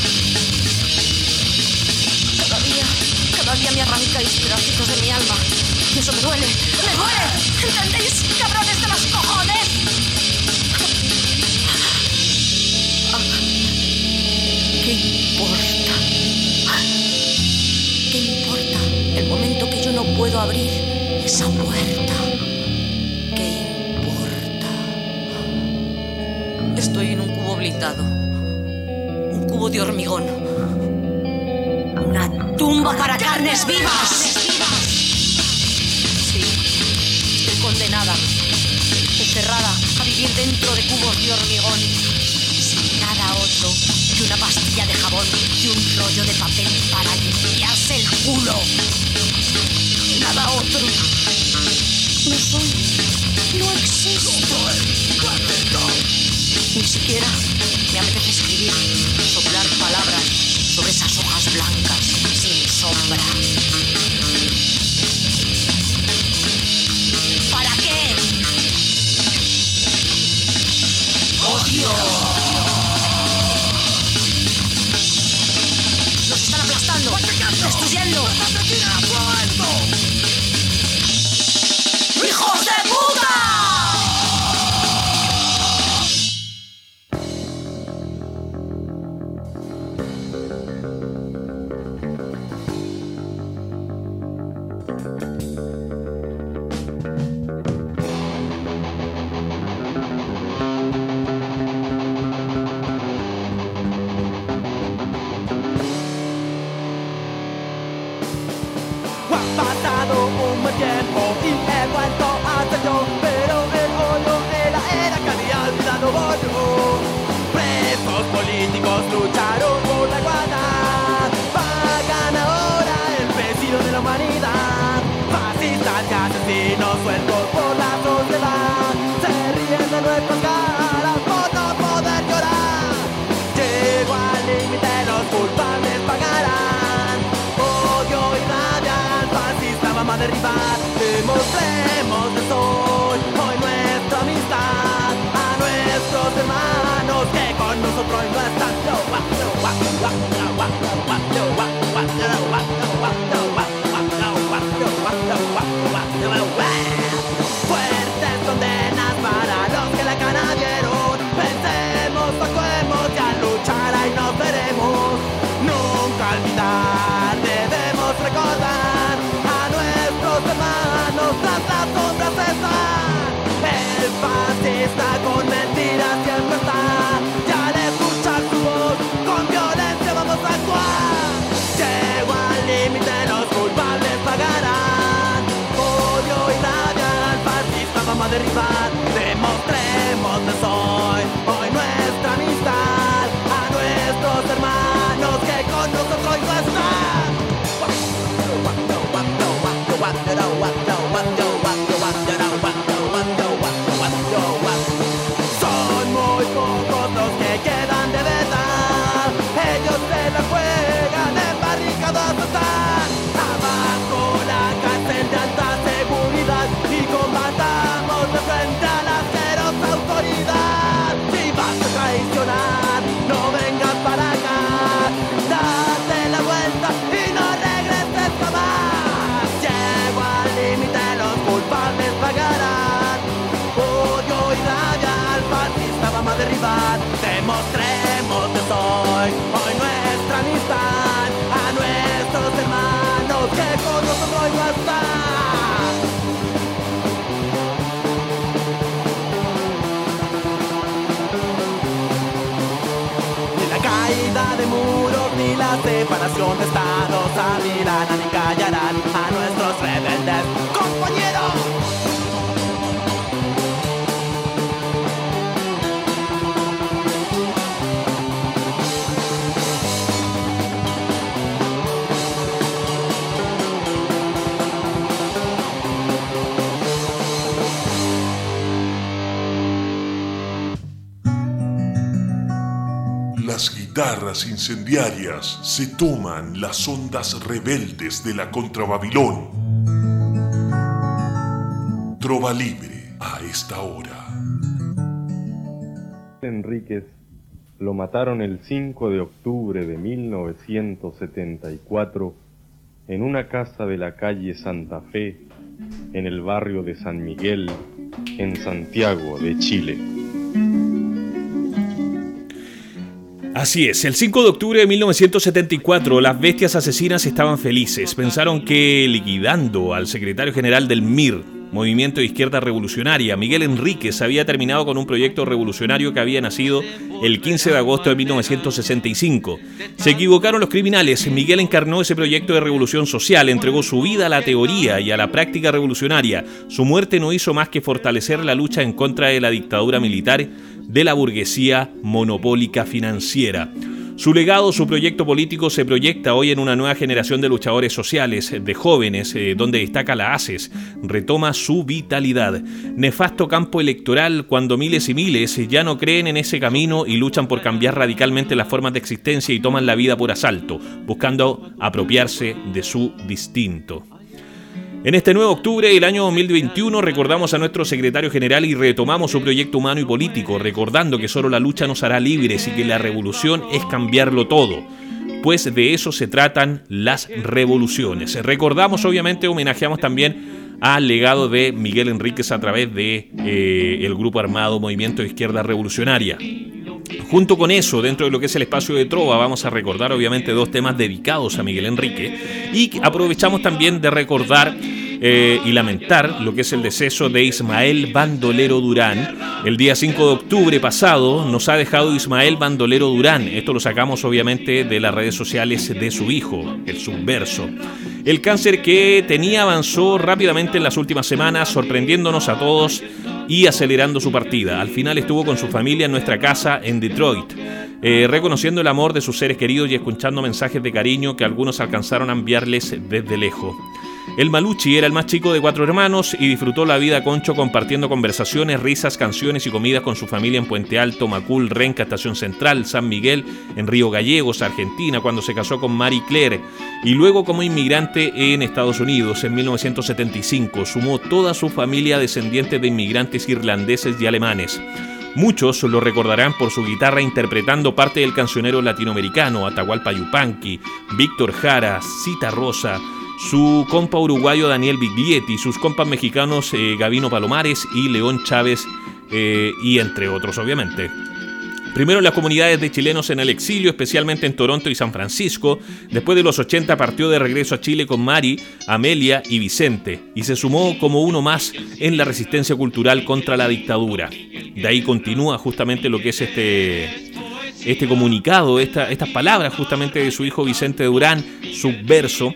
Speaker 14: Cada día, cada día me arrancáis pedacitos de mi alma. Y eso me duele, me duele. ¿Entendéis, cabrones de los cojones? Ah, ¿qué importa? ¿Qué importa el momento que yo no puedo abrir esa puerta? ¿Qué importa? Estoy en un cubo blindado, un cubo de hormigón, una tumba para carnes vivas. Sí, estoy condenada, encerrada a vivir dentro de cubos de hormigón, sin nada otro que una pastilla de jabón y un rollo de papel para limpiarse el culo. Nada otro. No soy, no existo. Ni siquiera me apetece escribir, soplar palabras sobre esas hojas blancas sin sombra. ¿Para qué? ¡Odio! Nos están aplastando, destruyendo. ¡Hijos de puta!
Speaker 3: Ha pasado un buen tiempo y he vuelto a ser yo, pero el odio de la era que había olvidado voy yo. Presos políticos lucharon por la igualdad, pagan ahora el precio de la humanidad. Fascistas y asesinos sueltos por la sociedad, se ríen de nuestras caras por no poder llorar. Llego al límite, los culpables pagarán. Odio y rabia al fascista vamos a derribar. Demostremos que soy hoy nuestra amistad a nuestros hermanos que con nosotros no están. Fuertes condenas para los que la cana dieron. Pensemos, actuemos, ya luchará y nos veremos. Nunca olvidar, debemos recordar a nuestros hermanos tras las sombras están. El fascista con mentiras siempre está. Y al escuchar su voz, con violencia vamos a actuar. Llego al límite, los culpables pagarán. Odio y rabia al fascista vamos a derribar. Demostremos que soy hoy nuestra amistad a nuestros hermanos que con nosotros no están.
Speaker 15: caída de muros ni la separación de estados abrirán ni callarán a nuestros rebeldes compañeros.
Speaker 2: Las guitarras incendiarias se toman las ondas rebeldes de la Contrababilón. Trova libre a esta hora.
Speaker 16: Enríquez lo mataron el cinco de octubre de mil novecientos setenta y cuatro en una casa de la calle Santa Fe, en el barrio de San Miguel, en Santiago de Chile.
Speaker 7: Así es, el cinco de octubre de mil novecientos setenta y cuatro las bestias asesinas estaban felices. Pensaron que liquidando al secretario general del M I R, Movimiento de Izquierda Revolucionaria, Miguel Enríquez, había terminado con un proyecto revolucionario que había nacido el quince de agosto de mil novecientos sesenta y cinco. Se equivocaron los criminales. Miguel encarnó ese proyecto de revolución social, entregó su vida a la teoría y a la práctica revolucionaria. Su muerte no hizo más que fortalecer la lucha en contra de la dictadura militar de la burguesía monopólica financiera. Su legado, su proyecto político se proyecta hoy en una nueva generación de luchadores sociales, de jóvenes, eh, donde destaca la A C E S, retoma su vitalidad. Nefasto campo electoral cuando miles y miles ya no creen en ese camino y luchan por cambiar radicalmente las formas de existencia y toman la vida por asalto, buscando apropiarse de su distinto. En este nuevo octubre del año dos mil veintiuno recordamos a nuestro secretario general y retomamos su proyecto humano y político, recordando que solo la lucha nos hará libres y que la revolución es cambiarlo todo, pues de eso se tratan las revoluciones. Recordamos, obviamente, homenajeamos también al legado de Miguel Enríquez a través de eh, el grupo armado Movimiento de Izquierda Revolucionaria. Junto con eso, dentro de lo que es el espacio de Trova, vamos a recordar obviamente dos temas dedicados a Miguel Enríquez y aprovechamos también de recordar eh, y lamentar lo que es el deceso de Ismael Bandolero Durán. El día cinco de octubre pasado nos ha dejado Ismael Bandolero Durán. Esto lo sacamos obviamente de las redes sociales de su hijo, el Subverso. El cáncer que tenía avanzó rápidamente en las últimas semanas, sorprendiéndonos a todos y acelerando su partida. Al final estuvo con su familia en nuestra casa en Detroit, eh, reconociendo el amor de sus seres queridos y escuchando mensajes de cariño que algunos alcanzaron a enviarles desde lejos. El Maluchi era el más chico de cuatro hermanos y disfrutó la vida concho compartiendo conversaciones, risas, canciones y comidas con su familia en Puente Alto, Macul, Renca, Estación Central, San Miguel, en Río Gallegos, Argentina, cuando se casó con Marie Claire, y luego como inmigrante en Estados Unidos en mil novecientos setenta y cinco. Sumó toda su familia descendientes de inmigrantes irlandeses y alemanes. Muchos lo recordarán por su guitarra interpretando parte del cancionero latinoamericano, Atahualpa Yupanqui, Víctor Jara, Cita Rosa, su compa uruguayo Daniel Biglietti, sus compas mexicanos eh, Gabino Palomares y León Chávez, eh, y entre otros obviamente. Primero en las comunidades de chilenos en el exilio, especialmente en Toronto y San Francisco. Después de los ochenta partió de regreso a Chile con Mari, Amelia y Vicente, y se sumó como uno más en la resistencia cultural contra la dictadura. De ahí continúa justamente lo que es este... este comunicado, esta, estas palabras justamente de su hijo Vicente Durán, Subverso,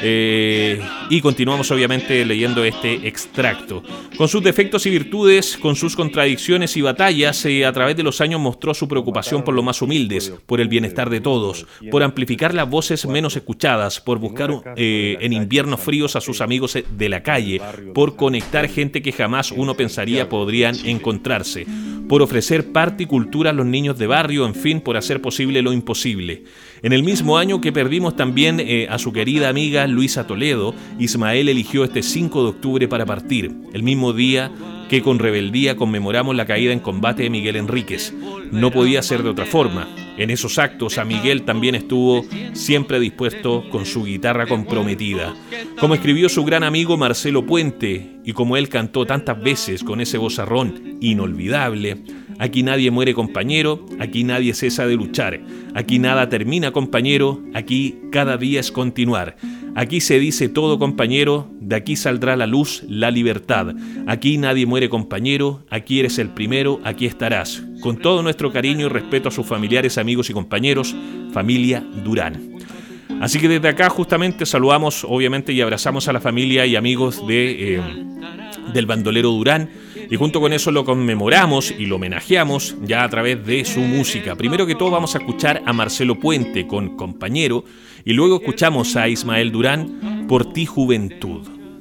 Speaker 7: eh, y continuamos obviamente leyendo este extracto. Con sus defectos y virtudes, con sus contradicciones y batallas, eh, a través de los años mostró su preocupación por los más humildes, por el bienestar de todos, por amplificar las voces menos escuchadas, por buscar eh, en inviernos fríos a sus amigos de la calle, por conectar gente que jamás uno pensaría podrían encontrarse, por ofrecer parte y cultura a los niños de barrio, en fin, por hacer posible lo imposible. En el mismo año que perdimos también eh, a su querida amiga Luisa Toledo, Ismael eligió este cinco de octubre para partir, el mismo día que con rebeldía conmemoramos la caída en combate de Miguel Enríquez. No podía ser de otra forma. En esos actos a Miguel también estuvo siempre dispuesto con su guitarra comprometida. Como escribió su gran amigo Marcelo Puente, y como él cantó tantas veces con ese vozarrón inolvidable: aquí nadie muere, compañero, aquí nadie cesa de luchar, aquí nada termina, compañero, aquí cada día es continuar. Aquí se dice todo, compañero, de aquí saldrá la luz, la libertad. Aquí nadie muere, compañero, aquí eres el primero, aquí estarás. Con todo nuestro cariño y respeto a sus familiares, amigos y compañeros, familia Durán. Así que desde acá justamente saludamos, obviamente, y abrazamos a la familia y amigos de, eh, del bandolero Durán. Y junto con eso lo conmemoramos y lo homenajeamos ya a través de su música. Primero que todo vamos a escuchar a Marcelo Puente con Compañero y luego escuchamos a Ismael Durán, Por ti Juventud.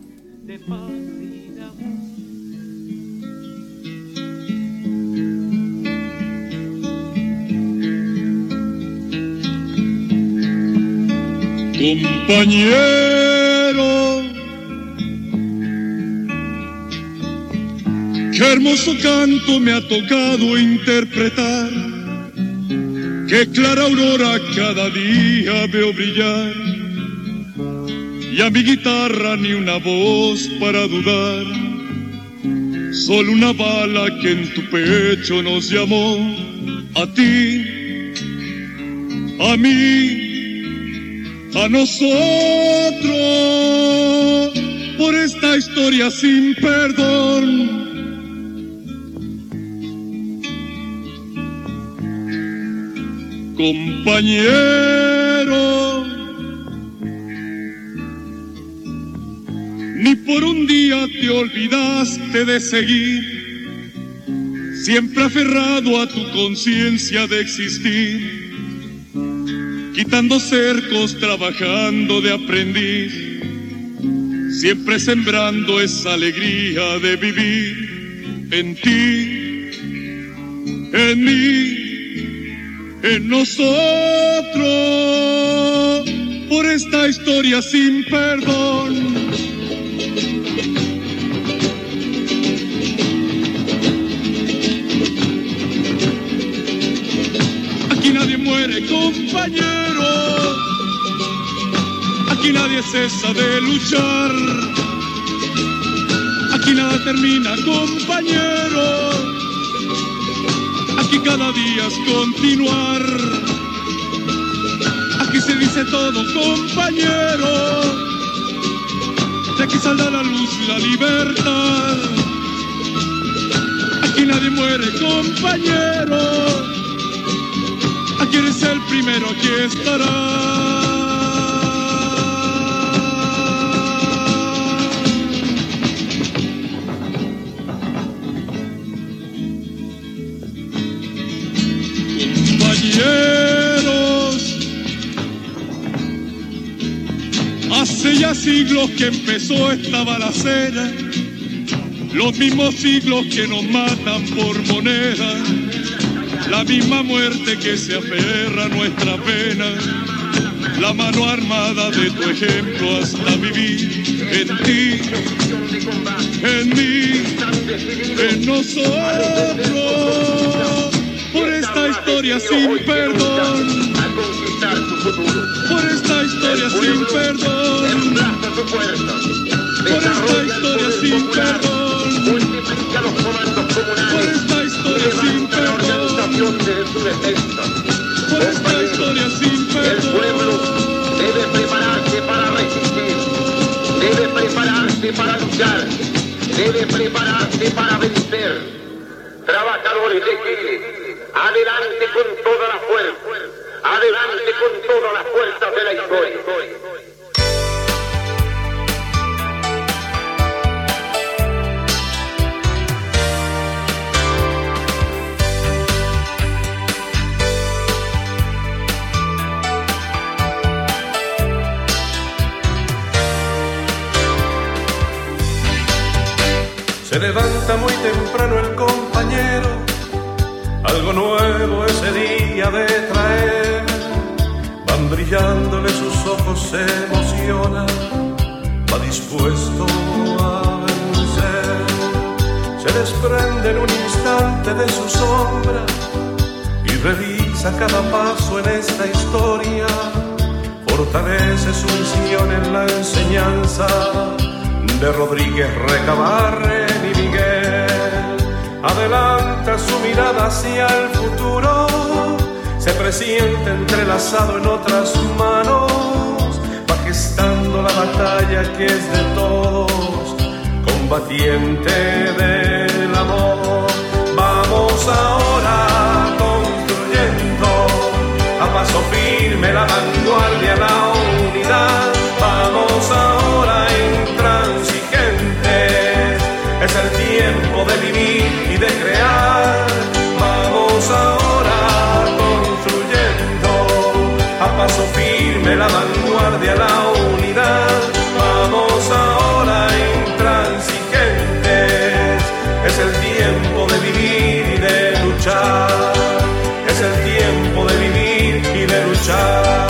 Speaker 17: Compañero, qué hermoso canto me ha tocado interpretar, qué clara aurora cada día veo brillar, y a mi guitarra ni una voz para dudar, solo una bala que en tu pecho nos llamó, a ti, a mí, a nosotros, por esta historia sin perdón. Compañero, ni por un día te olvidaste de seguir, siempre aferrado a tu conciencia de existir, quitando cercos, trabajando de aprendiz, siempre sembrando esa alegría de vivir en ti, en mí, en nosotros, por esta historia sin perdón. Aquí nadie muere, compañero, aquí nadie cesa de luchar, aquí nada termina, compañero, aquí cada día es continuar, aquí se dice todo, compañero, de aquí saldrá la luz, la libertad, aquí nadie muere, compañero, aquí eres el primero, aquí estará. Compañeros, hace ya siglos que empezó esta balacera, los mismos siglos que nos matan por moneda, la misma muerte que se aferra a nuestra pena, la mano armada de tu ejemplo hasta vivir en ti, en mí, en nosotros, por esta historia sin perdón, por esta historia sin perdón, por esta historia sin perdón, por esta historia sin perdón, por esta historia sin perdón.
Speaker 18: El pueblo debe prepararse para resistir, debe prepararse para luchar, debe prepararse para vencer. Trabajadores de Chile, adelante con toda la fuerza, adelante con todas las fuerzas de la historia.
Speaker 19: Se levanta muy temprano el compañero, algo nuevo ese día de traer. Van brillándole sus ojos, se emociona, va dispuesto a vencer. Se desprende en un instante de su sombra y revisa cada paso en esta historia. Fortalece su misión en la enseñanza de Rodríguez, Recabarren y Miguel. Adelanta su mirada hacia el futuro, se presiente entrelazado en otras manos, va gestando la que es de todos, combatiente del amor. Vamos ahora construyendo a paso firme la vanguardia, la unidad. Vamos ahora intransigentes, es el tiempo de vivir y de crear. Vamos ahora construyendo a paso firme la vanguardia, la unidad. Vamos ahora intransigentes, es el tiempo de vivir y de luchar. Es el tiempo de vivir y de luchar.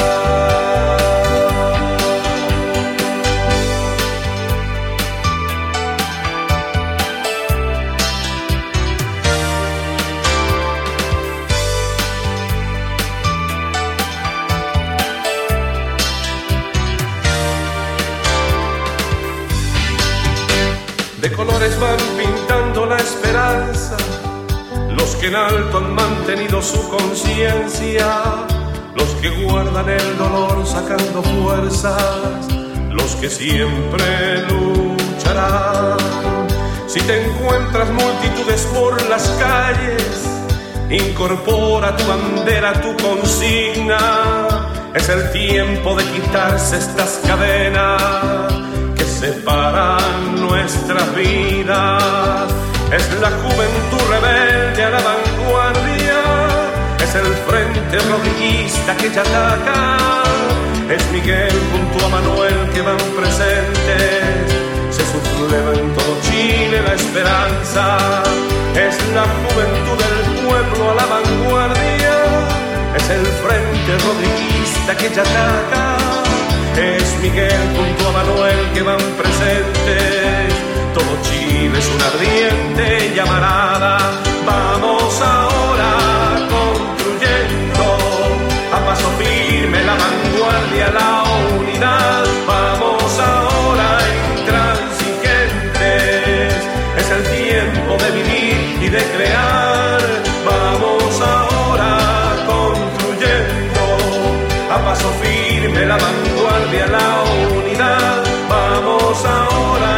Speaker 19: De colores van pintando la esperanza los que en alto han mantenido su conciencia, los que guardan el dolor sacando fuerzas, los que siempre lucharán. Si te encuentras multitudes por las calles, incorpora tu bandera, tu consigna. Es el tiempo de quitarse estas cadenas que separan nuestras vidas. Es la juventud rebelde a la vanguardia, es el frente rodillista que ya ataca. Es Miguel junto a Manuel que van presentes, se subleva en todo Chile la esperanza. Es la juventud del pueblo a la vanguardia, es el frente rodillista que ya ataca. Es Miguel junto a Manuel que van presentes, todo Chile es una ardiente llamarada. Vamos ahora construyendo a paso firme la vanguardia, la unidad. Vamos ahora intransigentes, es el tiempo de vivir y de crear. Vamos ahora construyendo a paso firme la vanguardia, la unidad. Vamos ahora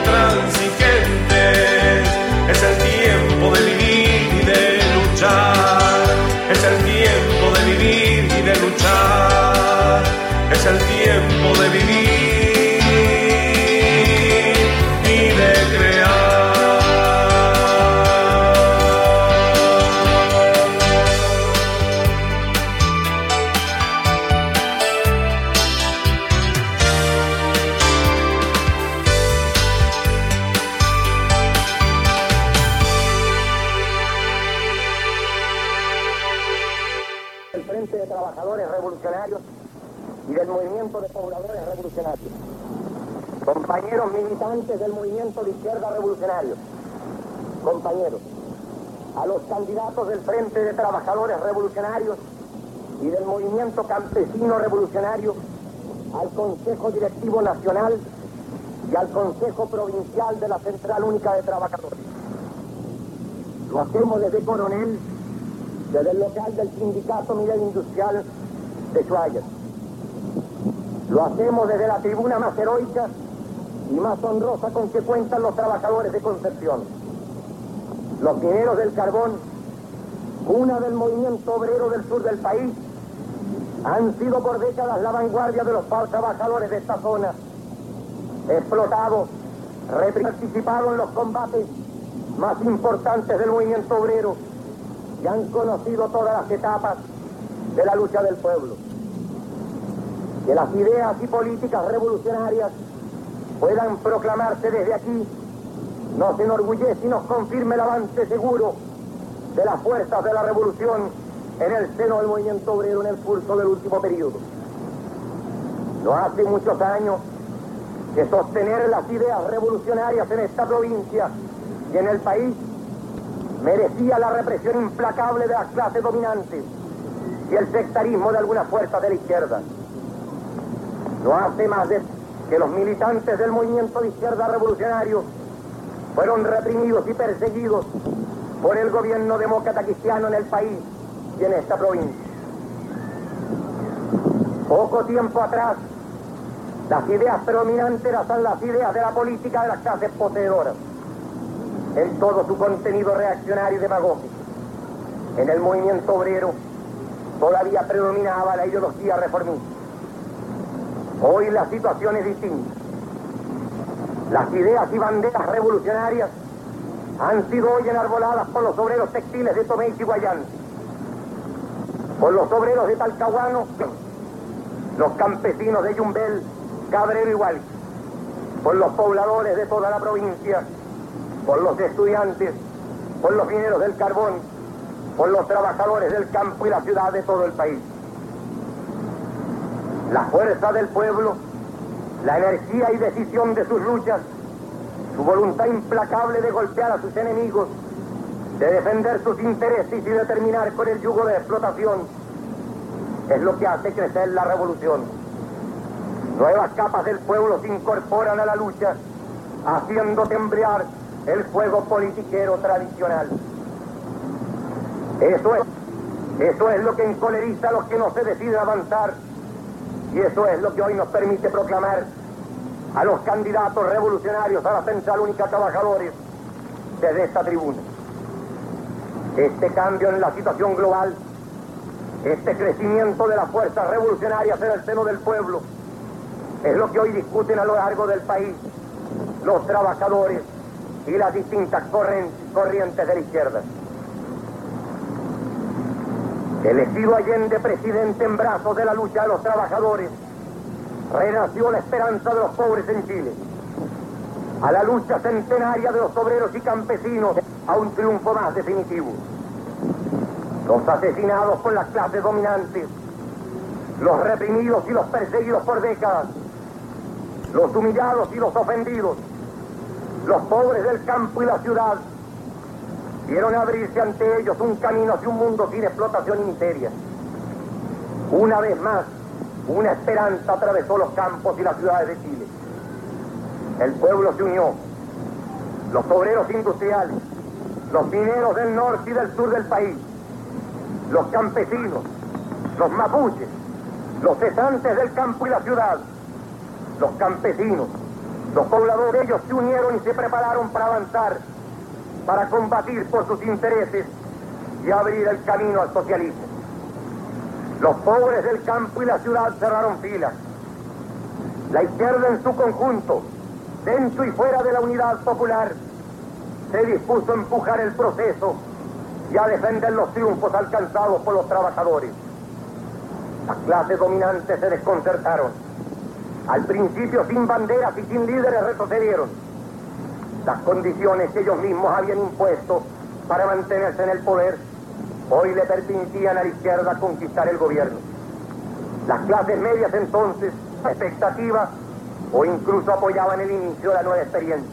Speaker 19: intransigentes, es el tiempo de vivir y de luchar. Es el tiempo de vivir y de luchar. Es el tiempo de vivir y de crear.
Speaker 18: Frente de Trabajadores Revolucionarios y del Movimiento de Pobladores Revolucionarios. Compañeros militantes del Movimiento de Izquierda Revolucionario, compañeros, a los candidatos del Frente de Trabajadores Revolucionarios y del Movimiento Campesino Revolucionario, al Consejo Directivo Nacional y al Consejo Provincial de la Central Única de Trabajadores. Lo hacemos desde Coronel, desde el local del Sindicato Minero Industrial de Schweiger. Lo hacemos desde la tribuna más heroica y más honrosa con que cuentan los trabajadores de Concepción. Los mineros del carbón, cuna del movimiento obrero del sur del país, han sido por décadas la vanguardia de los trabajadores de esta zona, explotados, participaron en los combates más importantes del movimiento obrero y han conocido todas las etapas de la lucha del pueblo. Que las ideas y políticas revolucionarias puedan proclamarse desde aquí nos enorgullece y nos confirma el avance seguro de las fuerzas de la revolución en el seno del movimiento obrero en el curso del último periodo. No hace muchos años que sostener las ideas revolucionarias en esta provincia y en el país merecía la represión implacable de las clases dominantes y el sectarismo de algunas fuerzas de la izquierda. No hace más de que los militantes del movimiento de izquierda revolucionario fueron reprimidos y perseguidos por el gobierno demócrata cristiano en el país y en esta provincia. Poco tiempo atrás,
Speaker 20: Las ideas predominantes son las ideas de la política de las clases poseedoras, en todo su contenido reaccionario y demagógico. En el movimiento obrero todavía predominaba la ideología reformista. Hoy la situación es distinta. Las ideas y banderas revolucionarias han sido hoy enarboladas por los obreros textiles de Tomé y Chiguayán, por los obreros de Talcahuano, los campesinos de Yumbel, Cabrero y Hualqui, por los pobladores de toda la provincia, por los estudiantes, por los mineros del carbón, por los trabajadores del campo y la ciudad de todo el país. La fuerza del pueblo, la energía y decisión de sus luchas, su voluntad implacable de golpear a sus enemigos, de defender sus intereses y de terminar con el yugo de explotación, es lo que hace crecer la revolución. Nuevas capas del pueblo se incorporan a la lucha, haciendo temblar el fuego politiquero tradicional. Eso es, eso es lo que encoleriza a los que no se deciden avanzar, y eso es lo que hoy nos permite proclamar a los candidatos revolucionarios a la Central Única de Trabajadores desde esta tribuna. Este cambio en la situación global, este crecimiento de las fuerzas revolucionarias en el seno del pueblo, es lo que hoy discuten a lo largo del país los trabajadores y las distintas corrientes de la izquierda. Elegido Allende presidente en brazos de la lucha de los trabajadores, renació la esperanza de los pobres en Chile. A la lucha centenaria de los obreros y campesinos, a un triunfo más definitivo. Los asesinados por las clases dominantes, los reprimidos y los perseguidos por décadas, los humillados y los ofendidos, los pobres del campo y la ciudad, vieron abrirse ante ellos un camino hacia un mundo sin explotación y miseria. Una vez más, una esperanza atravesó los campos y las ciudades de Chile. El pueblo se unió. Los obreros industriales, los mineros del norte y del sur del país, los campesinos, los mapuches, los cesantes del campo y la ciudad, los campesinos, los pobladores, ellos se unieron y se prepararon para avanzar, para combatir por sus intereses y abrir el camino al socialismo. Los pobres del campo y la ciudad cerraron filas. La izquierda en su conjunto, dentro y fuera de la unidad popular, se dispuso a empujar el proceso y a defender los triunfos alcanzados por los trabajadores. Las clases dominantes se desconcertaron. Al principio, sin banderas y sin líderes, retrocedieron. Las condiciones que ellos mismos habían impuesto para mantenerse en el poder, hoy le permitían a la izquierda conquistar el gobierno. Las clases medias entonces, expectativa o incluso apoyaban el inicio de la nueva experiencia.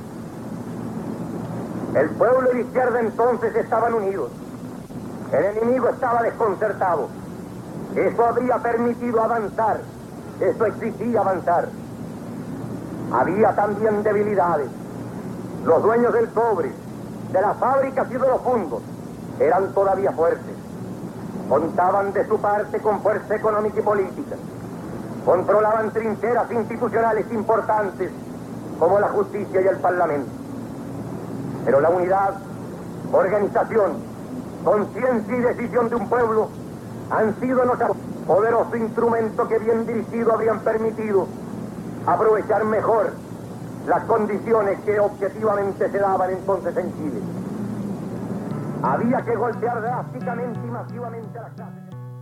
Speaker 20: El pueblo y la izquierda entonces estaban unidos. El enemigo estaba desconcertado. Eso habría permitido avanzar. Eso exigía avanzar. Había también debilidades. Los dueños del cobre, de las fábricas y de los fundos, eran todavía fuertes. Contaban de su parte con fuerza económica y política. Controlaban trincheras institucionales importantes como la justicia y el parlamento. Pero la unidad, organización, conciencia y decisión de un pueblo han sido los poderoso instrumento que bien dirigido habrían permitido aprovechar mejor las condiciones que objetivamente se daban entonces en Chile. Había que golpear drásticamente y masivamente a las clases.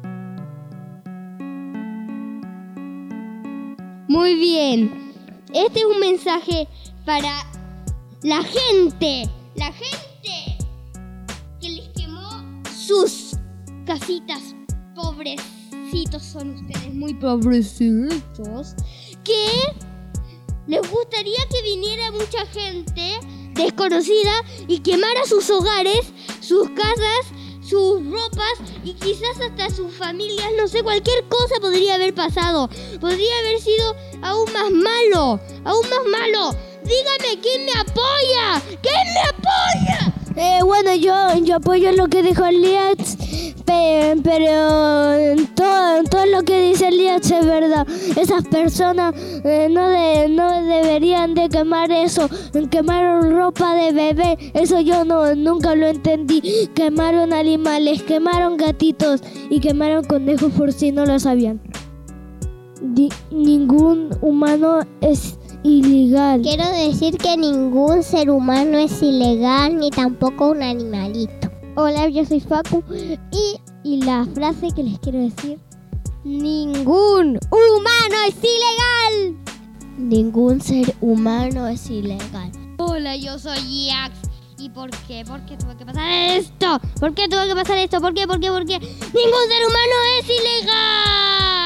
Speaker 21: Muy bien. Este es un mensaje para la gente. La gente que les quemó sus casitas. Pobrecitos son ustedes, muy pobrecitos. Que les gustaría que viniera mucha gente desconocida y quemara sus hogares, sus casas, sus ropas y quizás hasta sus familias. No sé, cualquier cosa podría haber pasado. Podría haber sido aún más malo, aún más malo. Dígame, ¿quién me apoya? ¿Quién me apoya? Eh, bueno, yo, yo apoyo lo que dijo Elías, pe- pero todo, todo lo que dice Elías es verdad. Esas personas eh, no, de, no deberían de quemar eso. Quemaron ropa de bebé, eso yo no nunca lo entendí. Quemaron animales, quemaron gatitos y quemaron conejos por si no lo sabían. Di- ningún humano es ilegal.
Speaker 1: Quiero decir que ningún ser humano es ilegal, ni tampoco un animalito.
Speaker 21: Hola, yo soy Facu y, y la frase que les quiero decir: ningún humano es ilegal.
Speaker 1: Ningún ser humano es ilegal.
Speaker 21: Hola, yo soy Yax. ¿Y por qué? ¿Por qué tuvo que pasar esto? ¿Por qué tuvo que pasar esto? ¿Por qué? ¿Por qué? ¿Por qué? ¡Ningún ser humano es ilegal!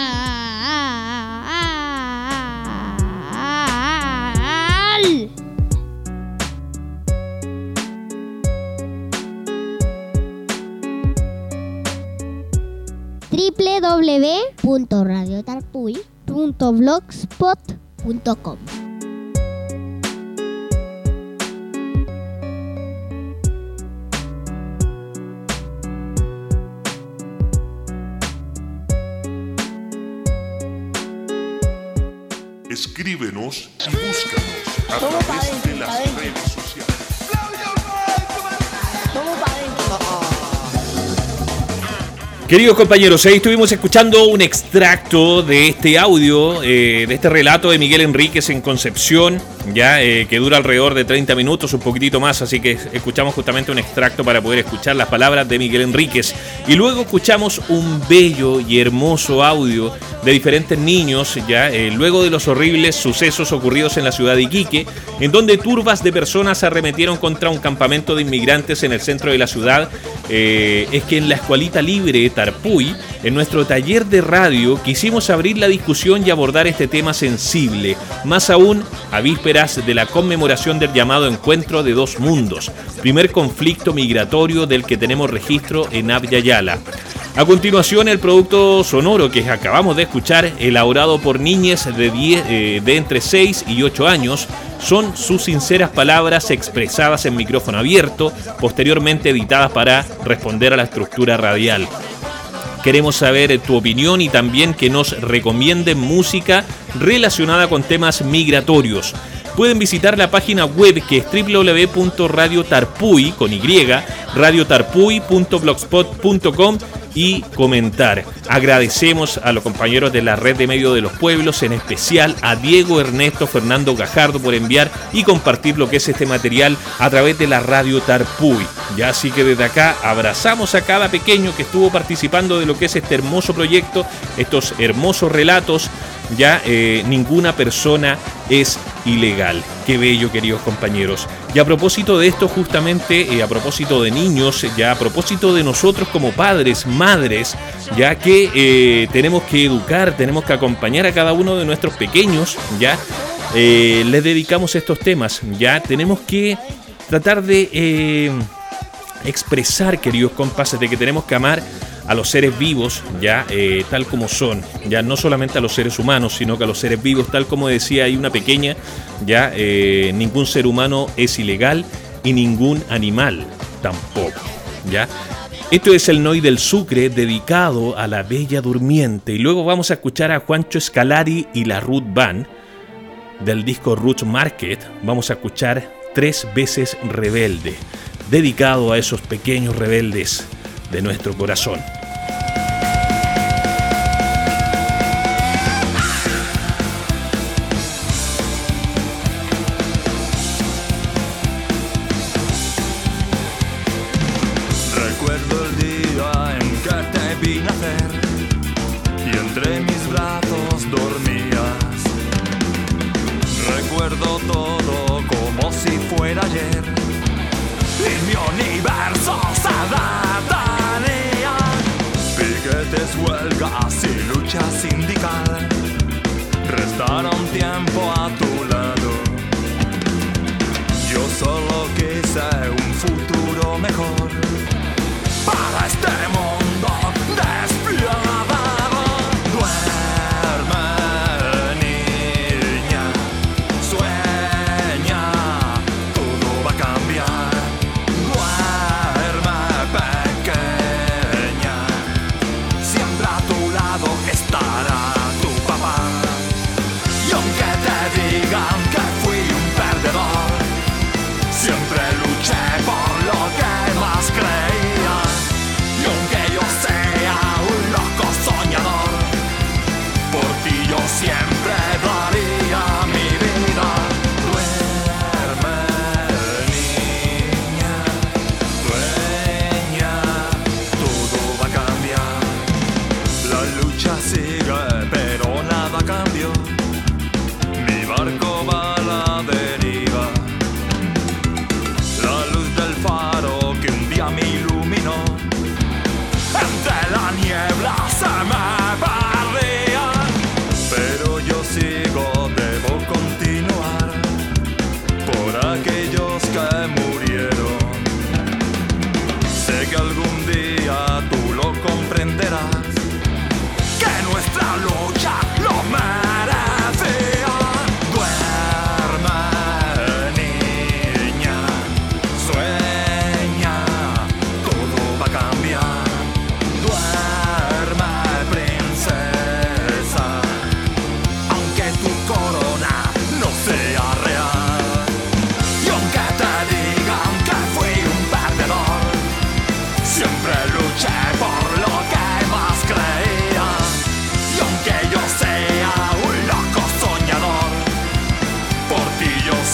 Speaker 1: doble u doble u doble u punto radio tarpuy punto blogspot punto com.
Speaker 2: Escríbenos y búscanos a través de las redes sociales.
Speaker 7: Queridos compañeros, ahí estuvimos escuchando un extracto de este audio, eh, de este relato de Miguel Enríquez en Concepción, ya eh, que dura alrededor de treinta minutos, un poquitito más, así que escuchamos justamente un extracto para poder escuchar las palabras de Miguel Enríquez. Y luego escuchamos un bello y hermoso audio de diferentes niños, ya eh, luego de los horribles sucesos ocurridos en la ciudad de Iquique, en donde turbas de personas arremetieron contra un campamento de inmigrantes en el centro de la ciudad. Eh, es que en la Escuelita Libre Tarpuy, en nuestro taller de radio, quisimos abrir la discusión y abordar este tema sensible, más aún a vísperas de la conmemoración del llamado Encuentro de Dos Mundos, primer conflicto migratorio del que tenemos registro en Abya Yala. A continuación, el producto sonoro que acabamos de escuchar, elaborado por niñas de, diez, eh, de entre seis y ocho años, son sus sinceras palabras expresadas en micrófono abierto, posteriormente editadas para responder a la estructura radial. Queremos saber tu opinión y también que nos recomienden música relacionada con temas migratorios. Pueden visitar la página web que es doble u doble u doble u punto radio tarpuy con y radio tarpuy punto blogspot punto com y comentar. Agradecemos a los compañeros de la Red de Medios de los Pueblos, en especial a Diego Ernesto Fernando Gajardo, por enviar y compartir lo que es este material a través de la Radio Tarpuy. Ya así que desde acá abrazamos a cada pequeño que estuvo participando de lo que es este hermoso proyecto, estos hermosos relatos. Ya eh, ninguna persona es ilegal. Qué bello, queridos compañeros. Y a propósito de esto, justamente, eh, a propósito de niños, ya a propósito de nosotros como padres, madres, ya que eh, tenemos que educar, tenemos que acompañar a cada uno de nuestros pequeños, ya eh, les dedicamos estos temas. Ya tenemos que tratar de eh, expresar, queridos compas, de que tenemos que amar a los seres vivos, ya eh, tal como son, ya no solamente a los seres humanos, sino que a los seres vivos, tal como decía ahí una pequeña, ya eh, ningún ser humano es ilegal y ningún animal tampoco, ya. Esto es el Noy del Sucre, dedicado a la Bella Durmiente, y luego vamos a escuchar a Juancho Scalari y la Ruth Band del disco Roots Market. Vamos a escuchar Tres Veces Rebelde, dedicado a esos pequeños rebeldes de nuestro corazón.
Speaker 22: Recuerdo el día en que te vi nacer y entre mis brazos dormías. Recuerdo todo como si fuera ayer y mi universo se adaptaría. Piquetes, huelgas y lucha sindical restaron tiempo a tu lado. Yo solo quise un futuro mejor para este mundo despiadado. Duerme, niña, sueña, todo va a cambiar.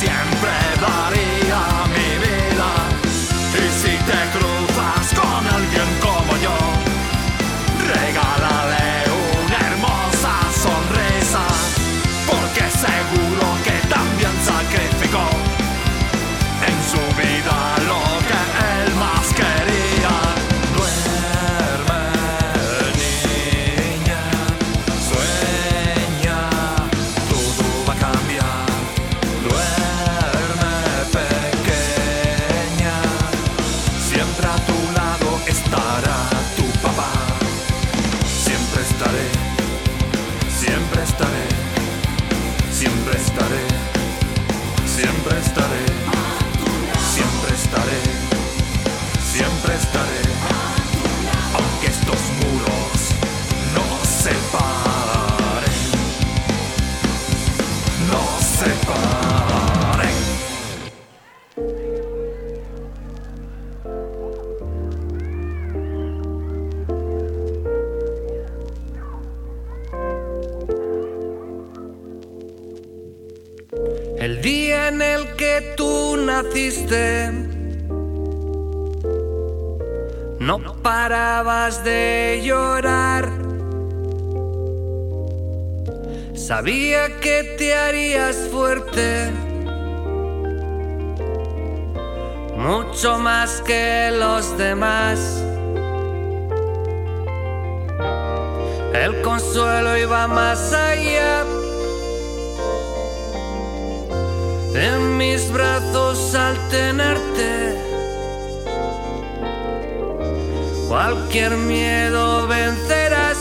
Speaker 22: siempre daría mi vida. Y si te cruzas con alguien como yo, regálale una hermosa sonrisa, porque seguro que también sacrificó en su vida lo que él más quería. Duerme, niña, sueña, todo va a cambiar. Duerme, pequeña, siempre a tu lado estará tu papá. Siempre estaré, siempre estaré, siempre estaré, siempre estaré, siempre estaré, siempre estaré, aunque estos muros nos separen, nos separen.
Speaker 4: El día en el que tú naciste, no parabas de llorar. Sabía que te harías fuerte, mucho más que los demás. El consuelo iba más allá. En mis brazos al tenerte, cualquier miedo vencerás.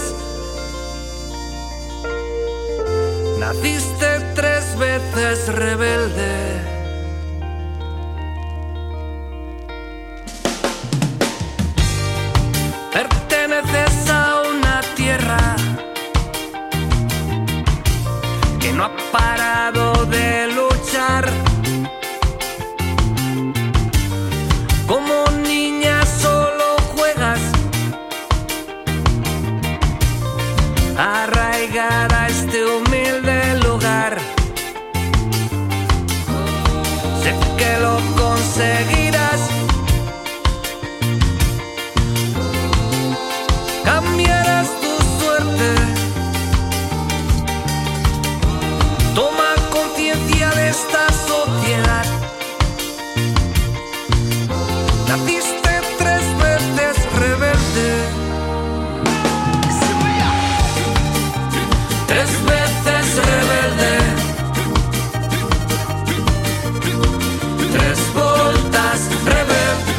Speaker 4: Naciste tres veces rebelde. Perteneces a una tierra que no ha parado de luchar. Como niña solo juegas, arraigada a este humilde lugar. Sé que lo conseguirás. Cambiarás tu suerte. Toma conciencia de esta sociedad. Naciste tres veces rebelde. Tres veces rebelde. Tres voltas rebelde.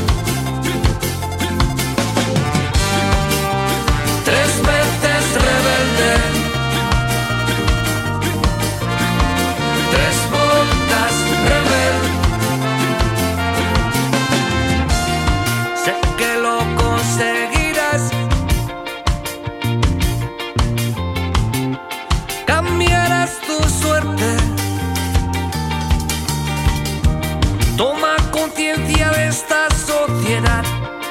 Speaker 4: Tres veces rebelde. Tres voltas rebelde. Sé que lo conseguirás. Cambiarás tu suerte. Toma conciencia de esta sociedad.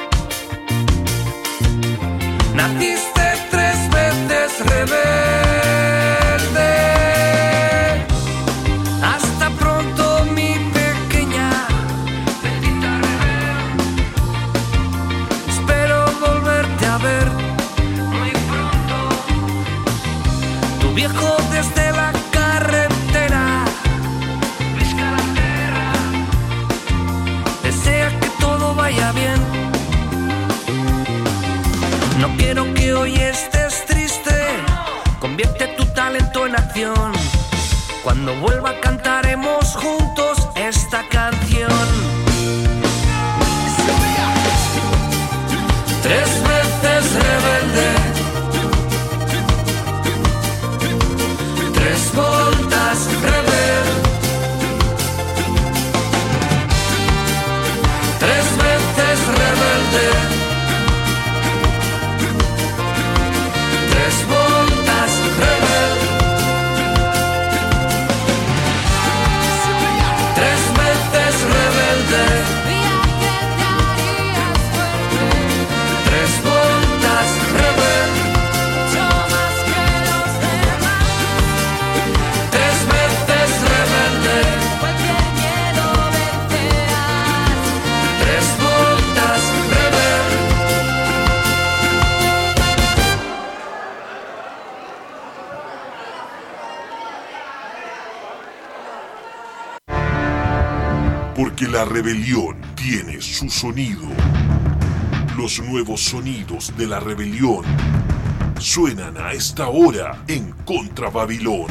Speaker 4: Naciste tres veces rebelde. Hasta pronto, mi pequeña. Bendita rebelde. Espero volverte a ver muy pronto. Tu viejo desde la carretera pesca la tierra. Desea que todo vaya bien. No quiero que hoy estés triste. Convierte tu talento en acción. Cuando vuelva cantaremos juntos esta canción. Tres veces rebelde. Tres voltas rebelde. Tres veces rebelde. Tres voltas rebelde. Tres veces rebelde.
Speaker 2: porque la rebelión tiene su sonido. Los nuevos sonidos de la rebelión suenan a esta hora en Contra Babilón.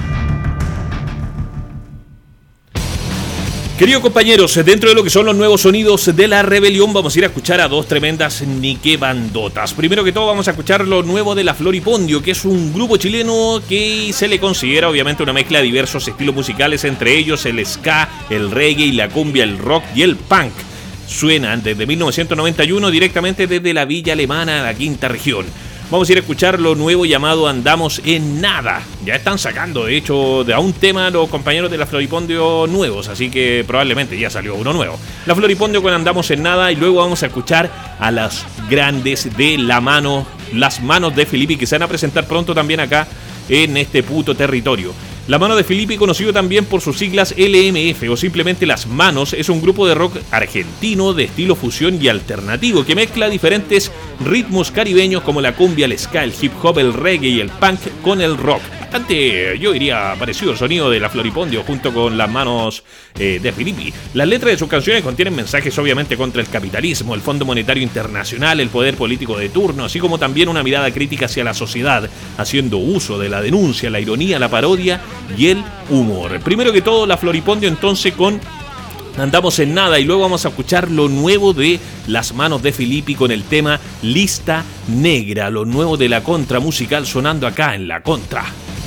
Speaker 7: Queridos compañeros, dentro de lo que son los nuevos sonidos de la rebelión, vamos a ir a escuchar a dos tremendas nique bandotas. Primero que todo vamos a escuchar lo nuevo de La Floripondio, que es un grupo chileno que se le considera obviamente una mezcla de diversos estilos musicales, entre ellos el ska, el reggae, la cumbia, el rock y el punk. Suenan desde mil novecientos noventa y uno directamente desde la Villa Alemana, la quinta región. Vamos a ir a escuchar lo nuevo llamado Andamos en Nada. Ya están sacando, de hecho, de a un tema los compañeros de La Floripondio nuevos, así que probablemente ya salió uno nuevo. La Floripondio con Andamos en Nada, y luego vamos a escuchar a las grandes de la mano, las manos de Filippi, que se van a presentar pronto también acá en este puto territorio. La Mano de Filippi, conocido también por sus siglas L M F o simplemente Las Manos, es un grupo de rock argentino de estilo fusión y alternativo que mezcla diferentes ritmos caribeños como la cumbia, el ska, el hip hop, el reggae y el punk con el rock. Bastante, yo diría, parecido el sonido de La Floripondio junto con Las Manos eh, de Filippi. Las letras de sus canciones contienen mensajes obviamente contra el capitalismo, el Fondo Monetario Internacional, el poder político de turno, así como también una mirada crítica hacia la sociedad, haciendo uso de la denuncia, la ironía, la parodia y el humor. Primero que todo, La Floripondio entonces con Andamos en Nada, y luego vamos a escuchar lo nuevo de Las Manos de Filippi con el tema Lista Negra, lo nuevo de la Contra musical sonando acá en La Contra.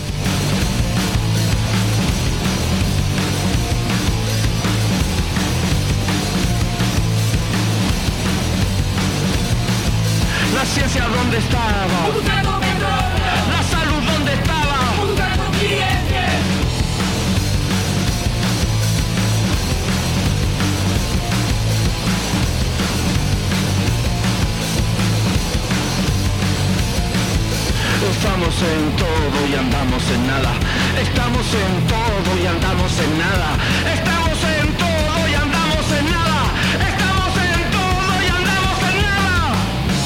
Speaker 15: La ciencia dónde estaba, la salud dónde estaba, estamos en todo y andamos en nada, estamos en todo y andamos en nada, estamos en todo y andamos en nada, estamos en todo y andamos en nada.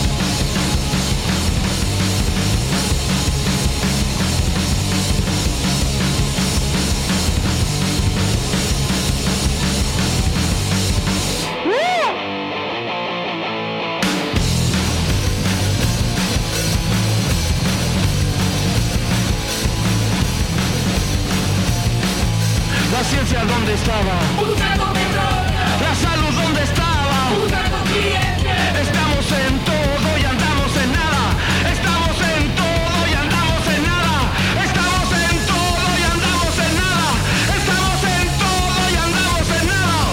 Speaker 15: La ciencia dónde estaba, la salud dónde estaba, estamos en todo y andamos en nada, estamos en todo y andamos en nada, estamos en todo y andamos en nada, estamos en todo y andamos en nada.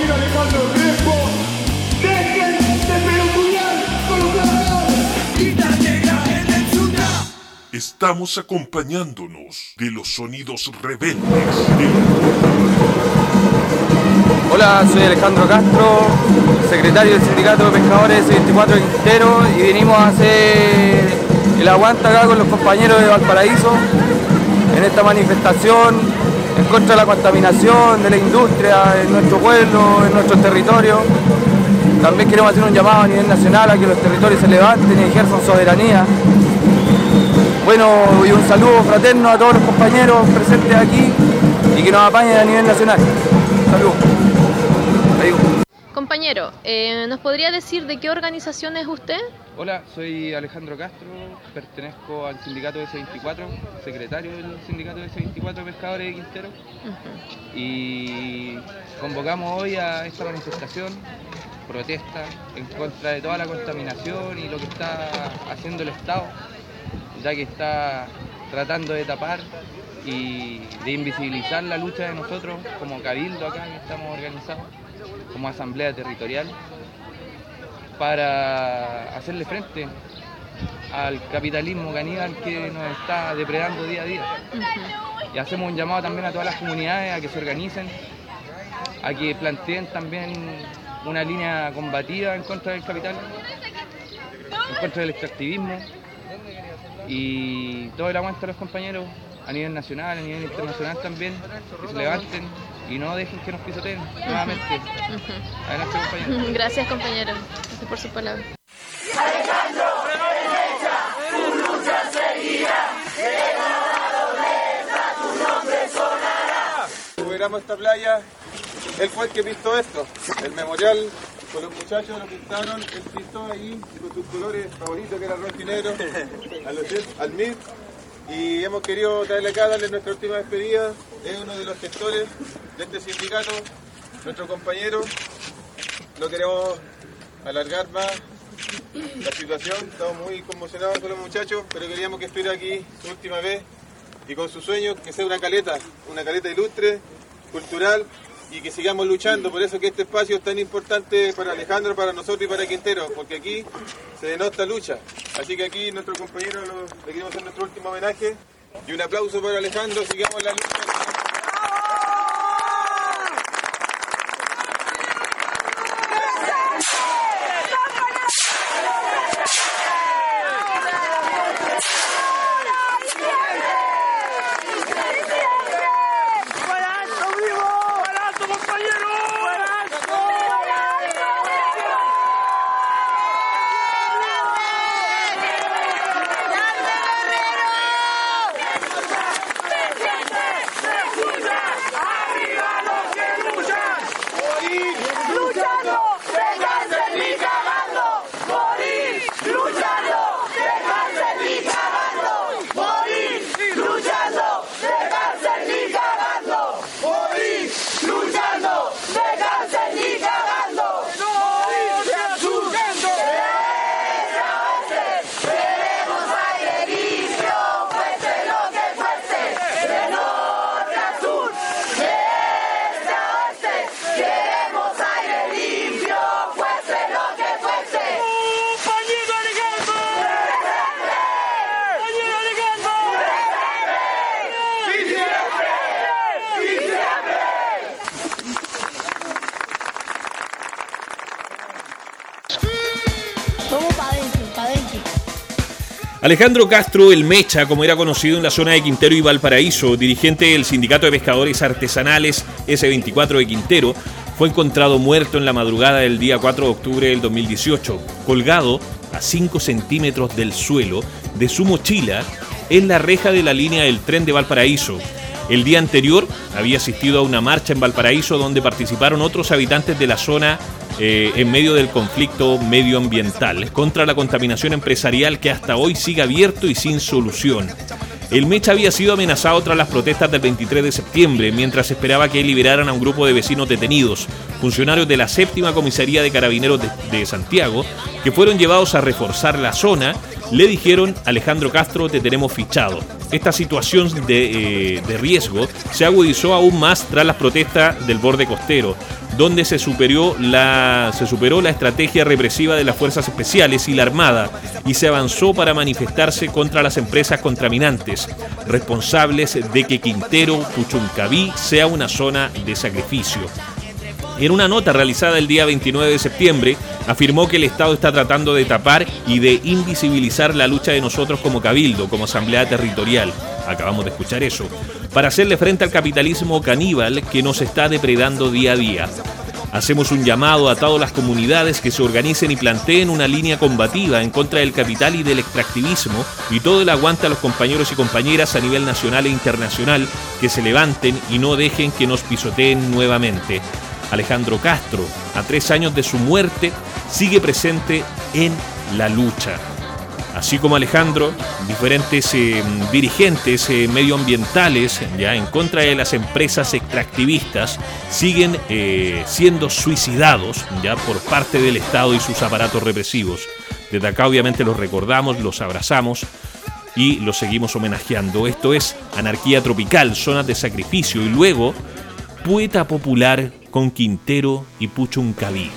Speaker 8: Joaquín Alejandro Crespo. ¡Dejen de pelotudear con los clavadores! Quita negra en el Zuta.
Speaker 2: Estamos acompañándonos de los sonidos rebeldes.
Speaker 5: Hola, soy Alejandro Castro, secretario del Sindicato de Pescadores ese veinticuatro de Quintero, y vinimos a hacer el aguante acá con los compañeros de Valparaíso en esta manifestación en contra de la contaminación de la industria en nuestro pueblo, en nuestro territorio. También queremos hacer un llamado a nivel nacional a que los territorios se levanten y ejerzan soberanía. Bueno, y un saludo fraterno a todos los compañeros presentes aquí y que nos apañen a nivel nacional. Saludos.
Speaker 6: Compañero, eh, ¿nos podría decir de qué organización es usted?
Speaker 5: Hola, soy Alejandro Castro, pertenezco al sindicato ese veinticuatro, secretario del sindicato ese veinticuatro de Pescadores de Quintero. Uh-huh. Y convocamos hoy a esta manifestación, protesta en contra de toda la contaminación y lo que está haciendo el Estado, ya que está tratando de tapar y de invisibilizar la lucha de nosotros como cabildo acá que estamos organizados, como asamblea territorial, para hacerle frente al capitalismo caníbal que nos está depredando día a día. Uh-huh. Y hacemos un llamado también a todas las comunidades a que se organicen, a que planteen también una línea combativa en contra del capital, en contra del extractivismo, y todo el aguante a los compañeros a nivel nacional, a nivel internacional también, que se levanten y no dejen que nos pisoteen nuevamente. Uh-huh. Adelante, compañero.
Speaker 6: Gracias, compañero. Gracias por su palabra.
Speaker 8: Alejandro, derecha, tu lucha seguirá. Tu nombre sonará.
Speaker 23: Recuperamos esta playa. Él fue el que pintó esto. El memorial con los muchachos lo pintaron. Él pintó ahí con sus colores favoritos, que era rojo y negro, al M I R. Y hemos querido traerle acá, darle nuestra última despedida. Es uno de los gestores de este sindicato, nuestro compañero. No queremos alargar más la situación, estamos muy conmocionados con los muchachos, pero queríamos que estuviera aquí su última vez y con su sueño que sea una caleta, una caleta ilustre, cultural, y que sigamos luchando. Por eso que este espacio es tan importante para Alejandro, para nosotros y para Quintero, porque aquí se denota lucha. Así que aquí nuestro compañero lo, le queremos hacer nuestro último homenaje y un aplauso para Alejandro. Sigamos la lucha.
Speaker 7: Alejandro Castro, el Mecha, como era conocido en la zona de Quintero y Valparaíso, dirigente del Sindicato de Pescadores Artesanales ese veinticuatro de Quintero, fue encontrado muerto en la madrugada del día cuatro de octubre del dos mil dieciocho, colgado a cinco centímetros del suelo de su mochila en la reja de la línea del tren de Valparaíso. El día anterior había asistido a una marcha en Valparaíso donde participaron otros habitantes de la zona eh, en medio del conflicto medioambiental contra la contaminación empresarial que hasta hoy sigue abierto y sin solución. El Mecha había sido amenazado tras las protestas del veintitrés de septiembre, mientras esperaba que liberaran a un grupo de vecinos detenidos, funcionarios de la séptima comisaría de Carabineros de, de Santiago, que fueron llevados a reforzar la zona. Le dijeron: Alejandro Castro, te tenemos fichado. Esta situación de, eh, de riesgo se agudizó aún más tras las protestas del borde costero, donde se superó la, se superó la estrategia represiva de las fuerzas especiales y la Armada y se avanzó para manifestarse contra las empresas contaminantes, responsables de que Quintero Puchuncaví sea una zona de sacrificio. En una nota realizada el día veintinueve de septiembre, afirmó que el Estado está tratando de tapar y de invisibilizar la lucha de nosotros como Cabildo, como Asamblea Territorial. Acabamos de escuchar eso. Para hacerle frente al capitalismo caníbal que nos está depredando día a día. Hacemos un llamado a todas las comunidades que se organicen y planteen una línea combativa en contra del capital y del extractivismo y todo el aguante a los compañeros y compañeras a nivel nacional e internacional que se levanten y no dejen que nos pisoteen nuevamente. Alejandro Castro, a tres años de su muerte, sigue presente en la lucha. Así como Alejandro, diferentes eh, dirigentes eh, medioambientales ya en contra de las empresas extractivistas siguen eh, siendo suicidados ya por parte del Estado y sus aparatos represivos. Desde acá obviamente los recordamos, los abrazamos y los seguimos homenajeando. Esto es Anarquía Tropical, Zonas de Sacrificio y luego Poeta Popular con Quintero y Puchuncaví.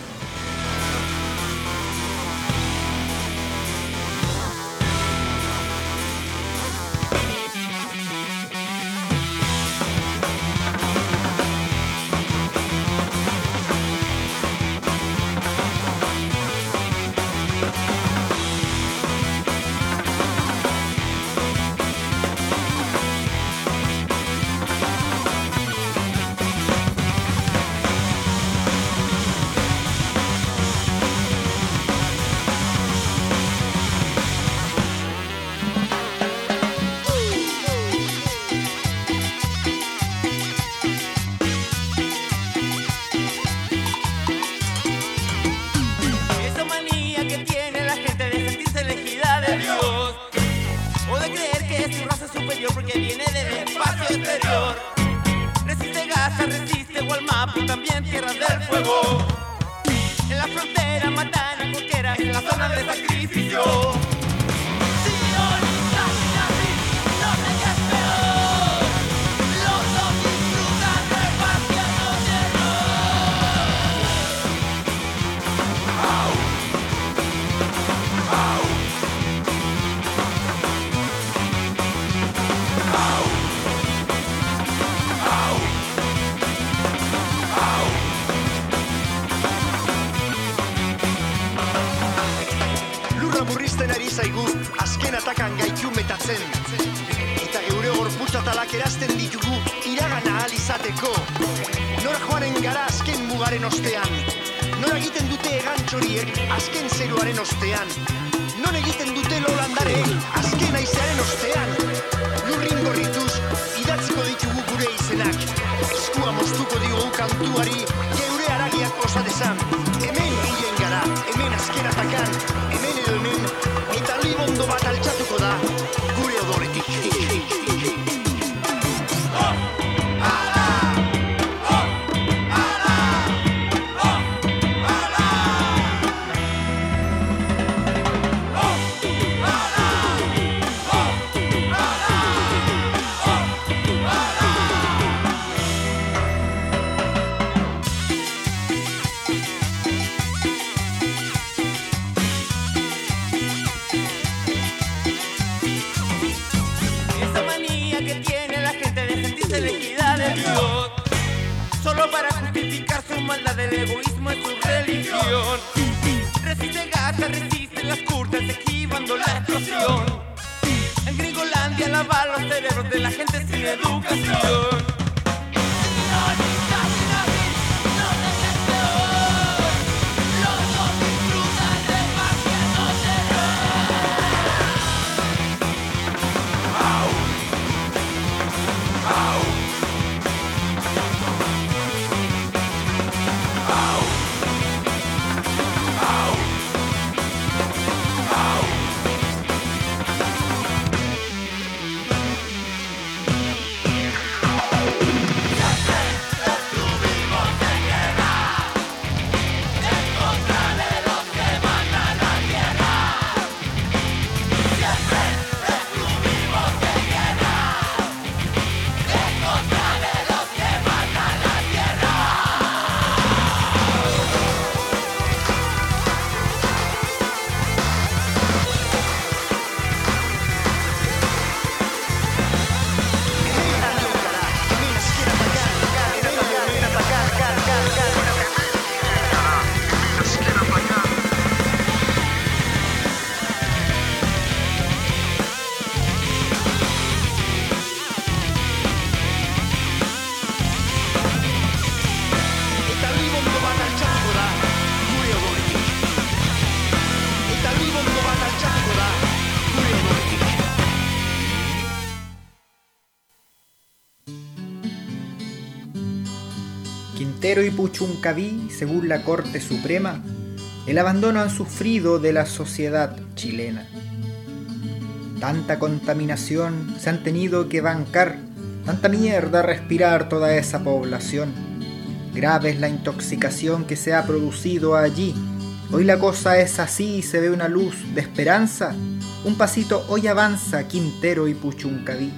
Speaker 9: Quintero y Puchuncaví, según la Corte Suprema, el abandono han sufrido de la sociedad chilena. Tanta contaminación se han tenido que bancar, tanta mierda respirar toda esa población. Grave es la intoxicación que se ha producido allí. Hoy la cosa es así, se ve una luz de esperanza. Un pasito hoy avanza Quintero y Puchuncaví.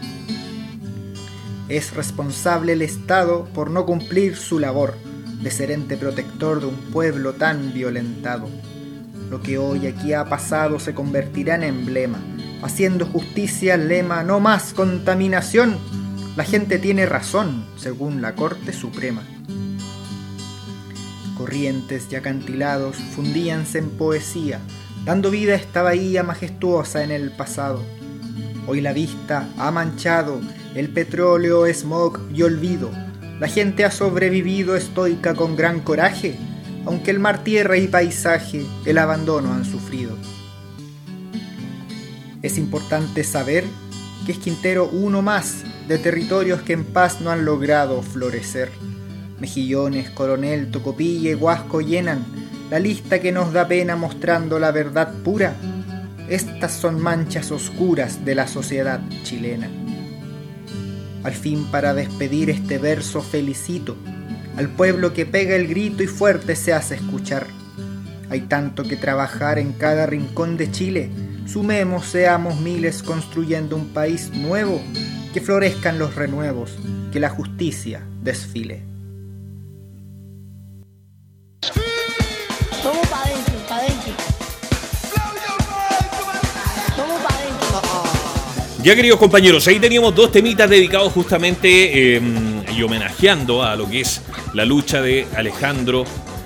Speaker 9: Es responsable el Estado por no cumplir su labor de ser ente protector de un pueblo tan violentado. Lo que hoy aquí ha pasado se convertirá en emblema, haciendo justicia al lema no más contaminación. La gente tiene razón, según la Corte Suprema. Corrientes y acantilados fundíanse en poesía, dando vida a esta bahía majestuosa en el pasado. Hoy la vista ha manchado el petróleo, smog y olvido. La gente ha sobrevivido estoica con gran coraje, aunque el mar, tierra y paisaje el abandono han sufrido. Es importante saber que es Quintero uno más de territorios que en paz no han logrado florecer. Mejillones, Coronel, Tocopilla y Huasco llenan la lista que nos da pena mostrando la verdad pura. Estas son manchas oscuras de la sociedad chilena. Al fin, para despedir este verso felicito al pueblo que pega el grito y fuerte se hace escuchar. Hay tanto que trabajar en cada rincón de Chile. Sumemos, seamos miles construyendo un país nuevo. Que florezcan los renuevos, que la justicia desfile.
Speaker 13: Vamos pa' dentro, pa' dentro. Vamos pa' dentro.
Speaker 7: Ya, queridos compañeros, ahí teníamos dos temitas dedicados justamente eh, y homenajeando a lo que es la lucha de Alejandro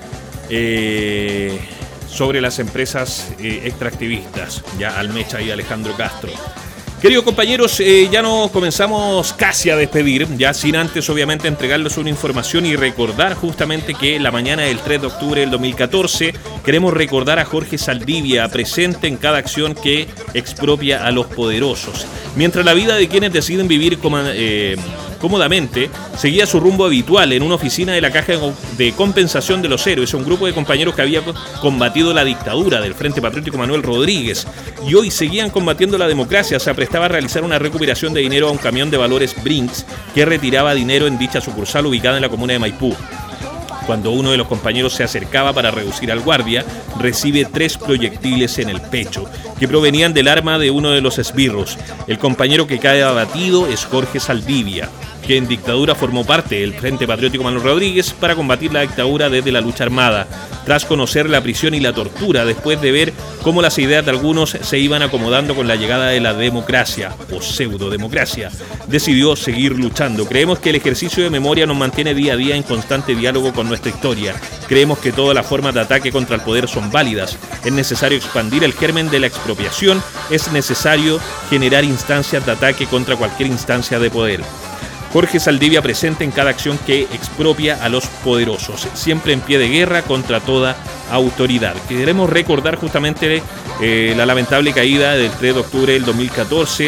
Speaker 7: eh, sobre las empresas eh, extractivistas, ya Almecha y Alejandro Castro. Queridos compañeros, eh, ya nos comenzamos casi a despedir, ya sin antes obviamente entregarles una información y recordar justamente que la mañana del tres de octubre del dos mil catorce queremos recordar a Jorge Saldivia, presente en cada acción que expropia a los poderosos. Mientras la vida de quienes deciden vivir como, eh, cómodamente seguía su rumbo habitual en una oficina de la Caja de Compensación de los Héroes, un grupo de compañeros que había combatido la dictadura del Frente Patriótico Manuel Rodríguez y hoy seguían combatiendo la democracia, se prestaba a realizar una recuperación de dinero a un camión de valores Brinks que retiraba dinero en dicha sucursal ubicada en la comuna de Maipú. Cuando uno de los compañeros se acercaba para reducir al guardia, recibe tres proyectiles en el pecho, que provenían del arma de uno de los esbirros. El compañero que cae abatido es Jorge Saldivia, que en dictadura formó parte del Frente Patriótico Manuel Rodríguez para combatir la dictadura desde la lucha armada. Tras conocer la prisión y la tortura, después de ver cómo las ideas de algunos se iban acomodando con la llegada de la democracia, o pseudodemocracia, decidió seguir luchando. Creemos que el ejercicio de memoria nos mantiene día a día en constante diálogo con nuestra historia. Creemos que todas las formas de ataque contra el poder son válidas. Es necesario expandir el germen de la expropiación. Es necesario generar instancias de ataque contra cualquier instancia de poder. Jorge Saldivia presente en cada acción que expropia a los poderosos, siempre en pie de guerra contra toda autoridad. Queremos recordar justamente eh, la lamentable caída del tres de octubre del dos mil catorce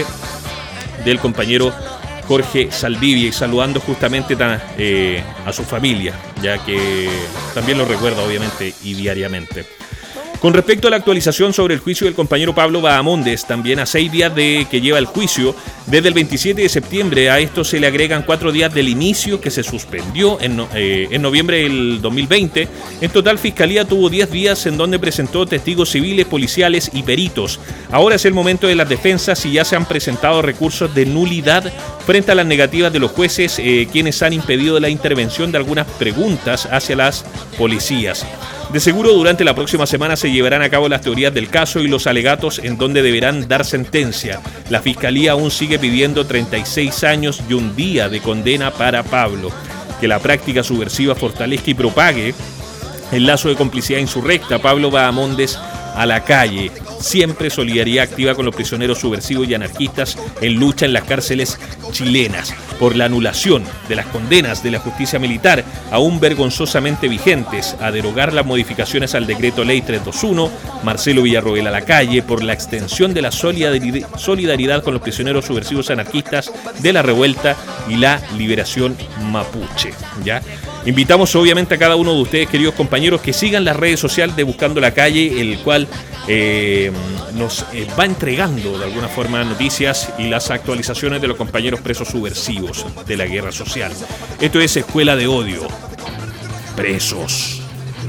Speaker 7: del compañero Jorge Saldivia y saludando justamente ta, eh, a su familia, ya que también lo recuerda obviamente y diariamente. Con respecto a la actualización sobre el juicio del compañero Pablo Bahamondes, también a seis días de que lleva el juicio, desde el veintisiete de septiembre, a esto se le agregan cuatro días del inicio que se suspendió en, eh, en noviembre del dos mil veinte. En total, Fiscalía tuvo diez días en donde presentó testigos civiles, policiales y peritos. Ahora es el momento de las defensas y ya se han presentado recursos de nulidad frente a las negativas de los jueces, eh, quienes han impedido la intervención de algunas preguntas hacia las policías. De seguro, durante la próxima semana se llevarán a cabo las teorías del caso y los alegatos en donde deberán dar sentencia. La Fiscalía aún sigue pidiendo treinta y seis años y un día de condena para Pablo. Que la práctica subversiva fortalezca y propague el lazo de complicidad insurrecta. Pablo Bahamondes a la calle. Siempre solidaridad activa con los prisioneros subversivos y anarquistas en lucha en las cárceles chilenas por la anulación de las condenas de la justicia militar aún vergonzosamente vigentes, a derogar las modificaciones al decreto ley trescientos veintiuno, Marcelo Villarroel a la calle, por la extensión de la solidaridad con los prisioneros subversivos anarquistas de la revuelta y la liberación mapuche. ¿Ya? Invitamos obviamente a cada uno de ustedes, queridos compañeros, que sigan las redes sociales de Buscando la Calle, el cual eh, nos eh, va entregando de alguna forma noticias y las actualizaciones de los compañeros presos subversivos de la guerra social. Esto es Escuela de Odio. Presos.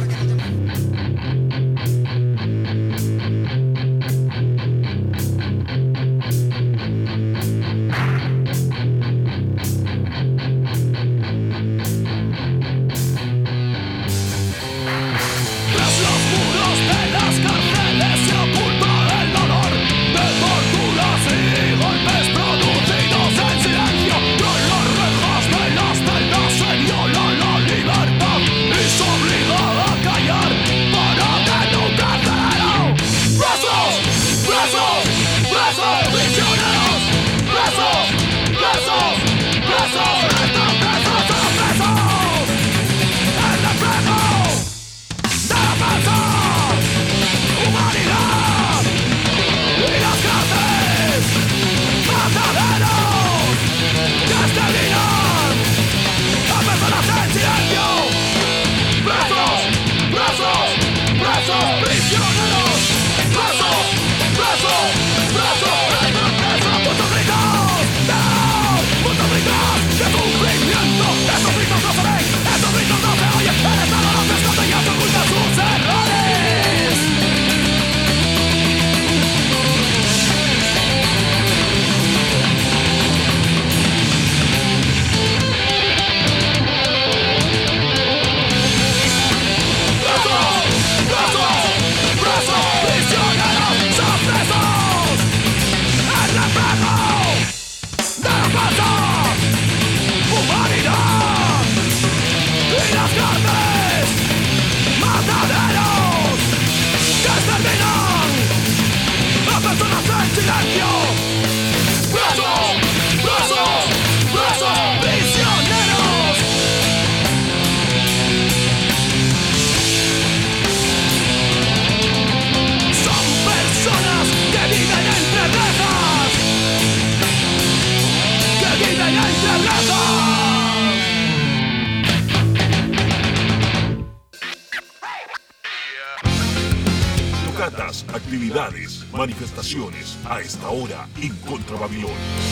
Speaker 2: Actividades, manifestaciones a esta hora en Contra Babilón.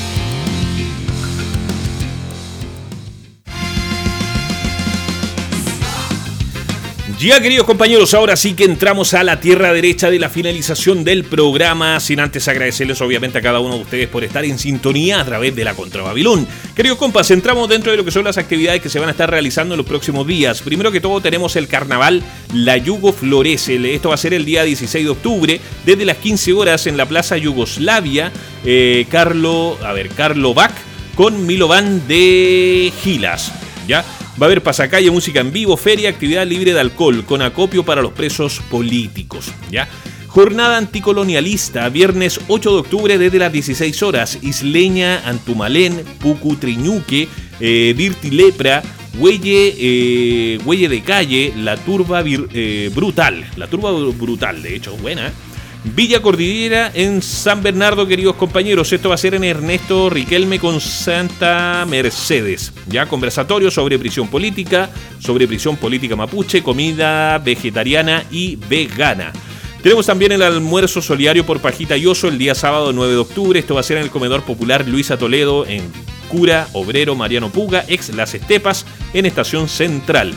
Speaker 7: Ya, queridos compañeros, ahora sí que entramos a la tierra derecha de la finalización del programa, sin antes agradecerles obviamente a cada uno de ustedes por estar en sintonía a través de la Contra Babilón. Queridos compas, entramos dentro de lo que son las actividades que se van a estar realizando en los próximos días. Primero que todo tenemos el carnaval La Yugo Florece. Esto va a ser el día dieciséis de octubre, desde las quince horas en la Plaza Yugoslavia. Eh, Carlo, a ver, Carlo Bach con Milovan de Gilas, ¿ya? Va a haber pasacalle, música en vivo, feria, actividad libre de alcohol, con acopio para los presos políticos, ¿ya? Jornada anticolonialista, viernes ocho de octubre desde las dieciséis horas, Isleña, Antumalén, Pucutriñuque, eh, Virtilepra, Huelle, eh, Huelle de Calle, La Turba vir, eh, Brutal, La Turba Brutal, de hecho, buena, Villa Cordillera en San Bernardo, queridos compañeros. Esto va a ser en Ernesto Riquelme con Santa Mercedes. Ya, conversatorio sobre prisión política, sobre prisión política mapuche, comida vegetariana y vegana. Tenemos también el almuerzo solidario por Pajita y Oso el día sábado nueve de octubre. Esto va a ser en el comedor popular Luisa Toledo en Cura Obrero Mariano Puga, ex Las Estepas, en Estación Central.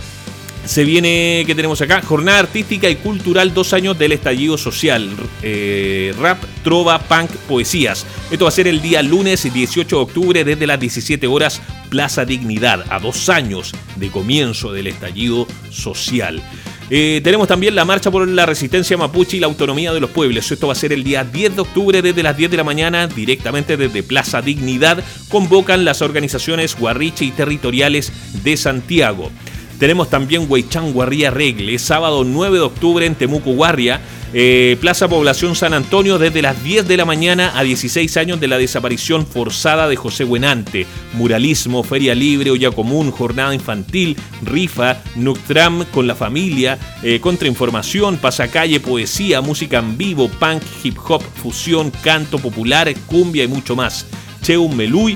Speaker 7: Se viene, ¿qué tenemos acá? Jornada artística y cultural, dos años del estallido social. Eh, rap, trova, punk, poesías. Esto va a ser el día lunes dieciocho de octubre desde las diecisiete horas, Plaza Dignidad, a dos años de comienzo del estallido social. Eh, tenemos también la marcha por la resistencia mapuche y la autonomía de los pueblos. Esto va a ser el día diez de octubre desde las diez de la mañana, directamente desde Plaza Dignidad. Convocan las organizaciones Guarriche y territoriales de Santiago. Tenemos también Huaychán Guarría Regle, sábado nueve de octubre en Temuco Guarria, eh, Plaza Población San Antonio, desde las diez de la mañana a dieciséis años de la desaparición forzada de José Buenante. Muralismo, feria libre, olla común, jornada infantil, rifa, Nuctram con la familia, eh, contrainformación, pasacalle, poesía, música en vivo, punk, hip hop, fusión, canto popular, cumbia y mucho más. Cheun Meluy,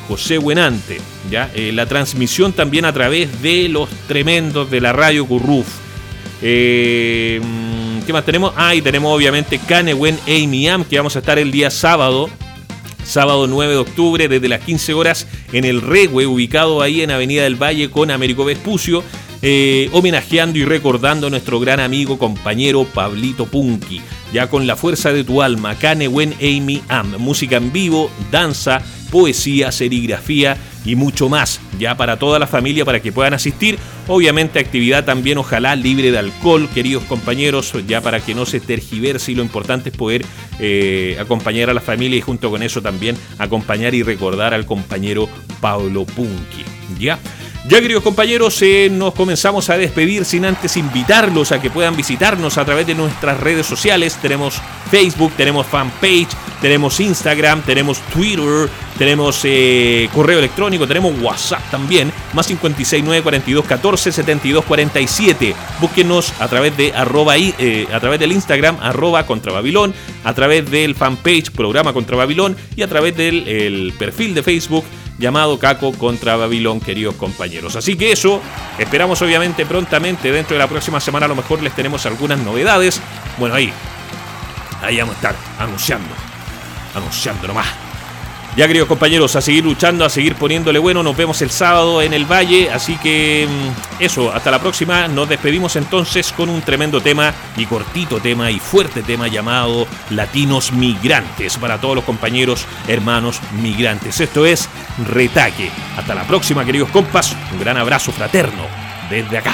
Speaker 7: José Buenante, ¿ya? Eh, la transmisión también a través de los tremendos de la radio Curruf. Eh, ¿Qué más tenemos? Ah, y tenemos obviamente Canewen Eimiam, que vamos a estar el día sábado. Sábado nueve de octubre, desde las quince horas, en el Rehue, ubicado ahí en Avenida del Valle con Américo Vespucio, eh, homenajeando y recordando a nuestro gran amigo, compañero Pablito Punky. Ya con la fuerza de tu alma, Canewen Eimi Am, música en vivo, danza, poesía, serigrafía y mucho más, ya para toda la familia, para que puedan asistir. Obviamente actividad también, ojalá libre de alcohol, queridos compañeros, ya para que no se tergiverse, y lo importante es poder eh, acompañar a la familia y junto con eso también acompañar y recordar al compañero Pablo Punky, ¿ya? Ya, queridos compañeros, eh, nos comenzamos a despedir sin antes invitarlos a que puedan visitarnos a través de nuestras redes sociales. Tenemos Facebook, tenemos fanpage, tenemos Instagram, tenemos Twitter, tenemos eh, correo electrónico, tenemos WhatsApp también, más cincuenta y seis, nueve, cuarenta y dos, catorce, setenta y dos, cuarenta y siete. Búsquenos a través de arroba y, eh, a través del Instagram, arroba Contra Babilón, a través del fanpage Programa Contra Babilón y a través del el perfil de Facebook llamado Caco Contra Babilón, queridos compañeros. Así que eso, esperamos obviamente prontamente, dentro de la próxima semana a lo mejor les tenemos algunas novedades. Bueno, ahí, ahí vamos a estar anunciando, anunciando nomás. Ya, queridos compañeros, a seguir luchando, a seguir poniéndole bueno. Nos vemos el sábado en el Valle, así que eso, hasta la próxima. Nos despedimos entonces con un tremendo tema y cortito tema y fuerte tema llamado Latinos Migrantes, para todos los compañeros, hermanos migrantes. Esto es Retaque. Hasta la próxima, queridos compas. Un gran abrazo fraterno desde acá.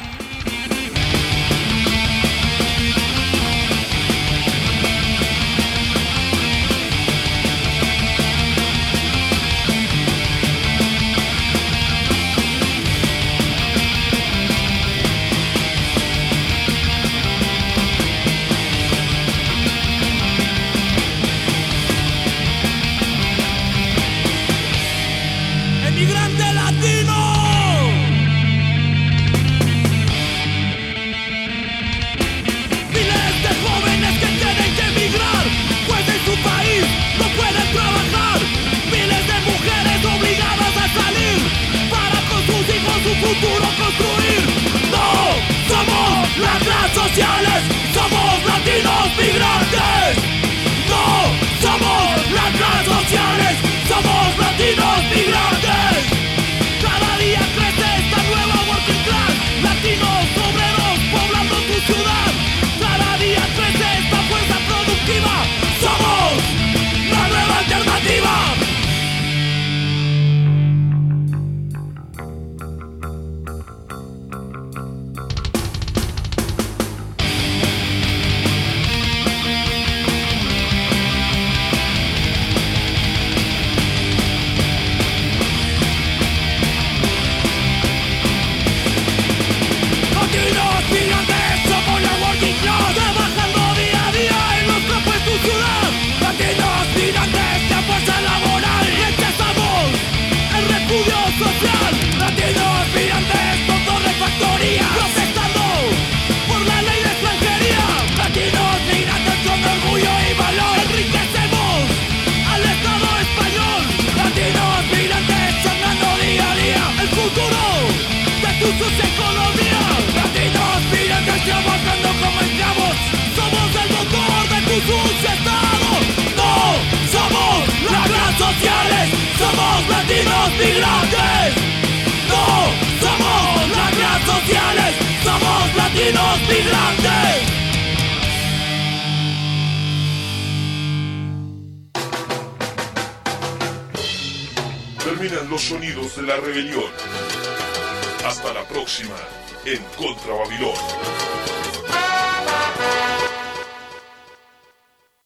Speaker 2: Terminan los sonidos de la rebelión. Hasta la próxima en Contra Babilón.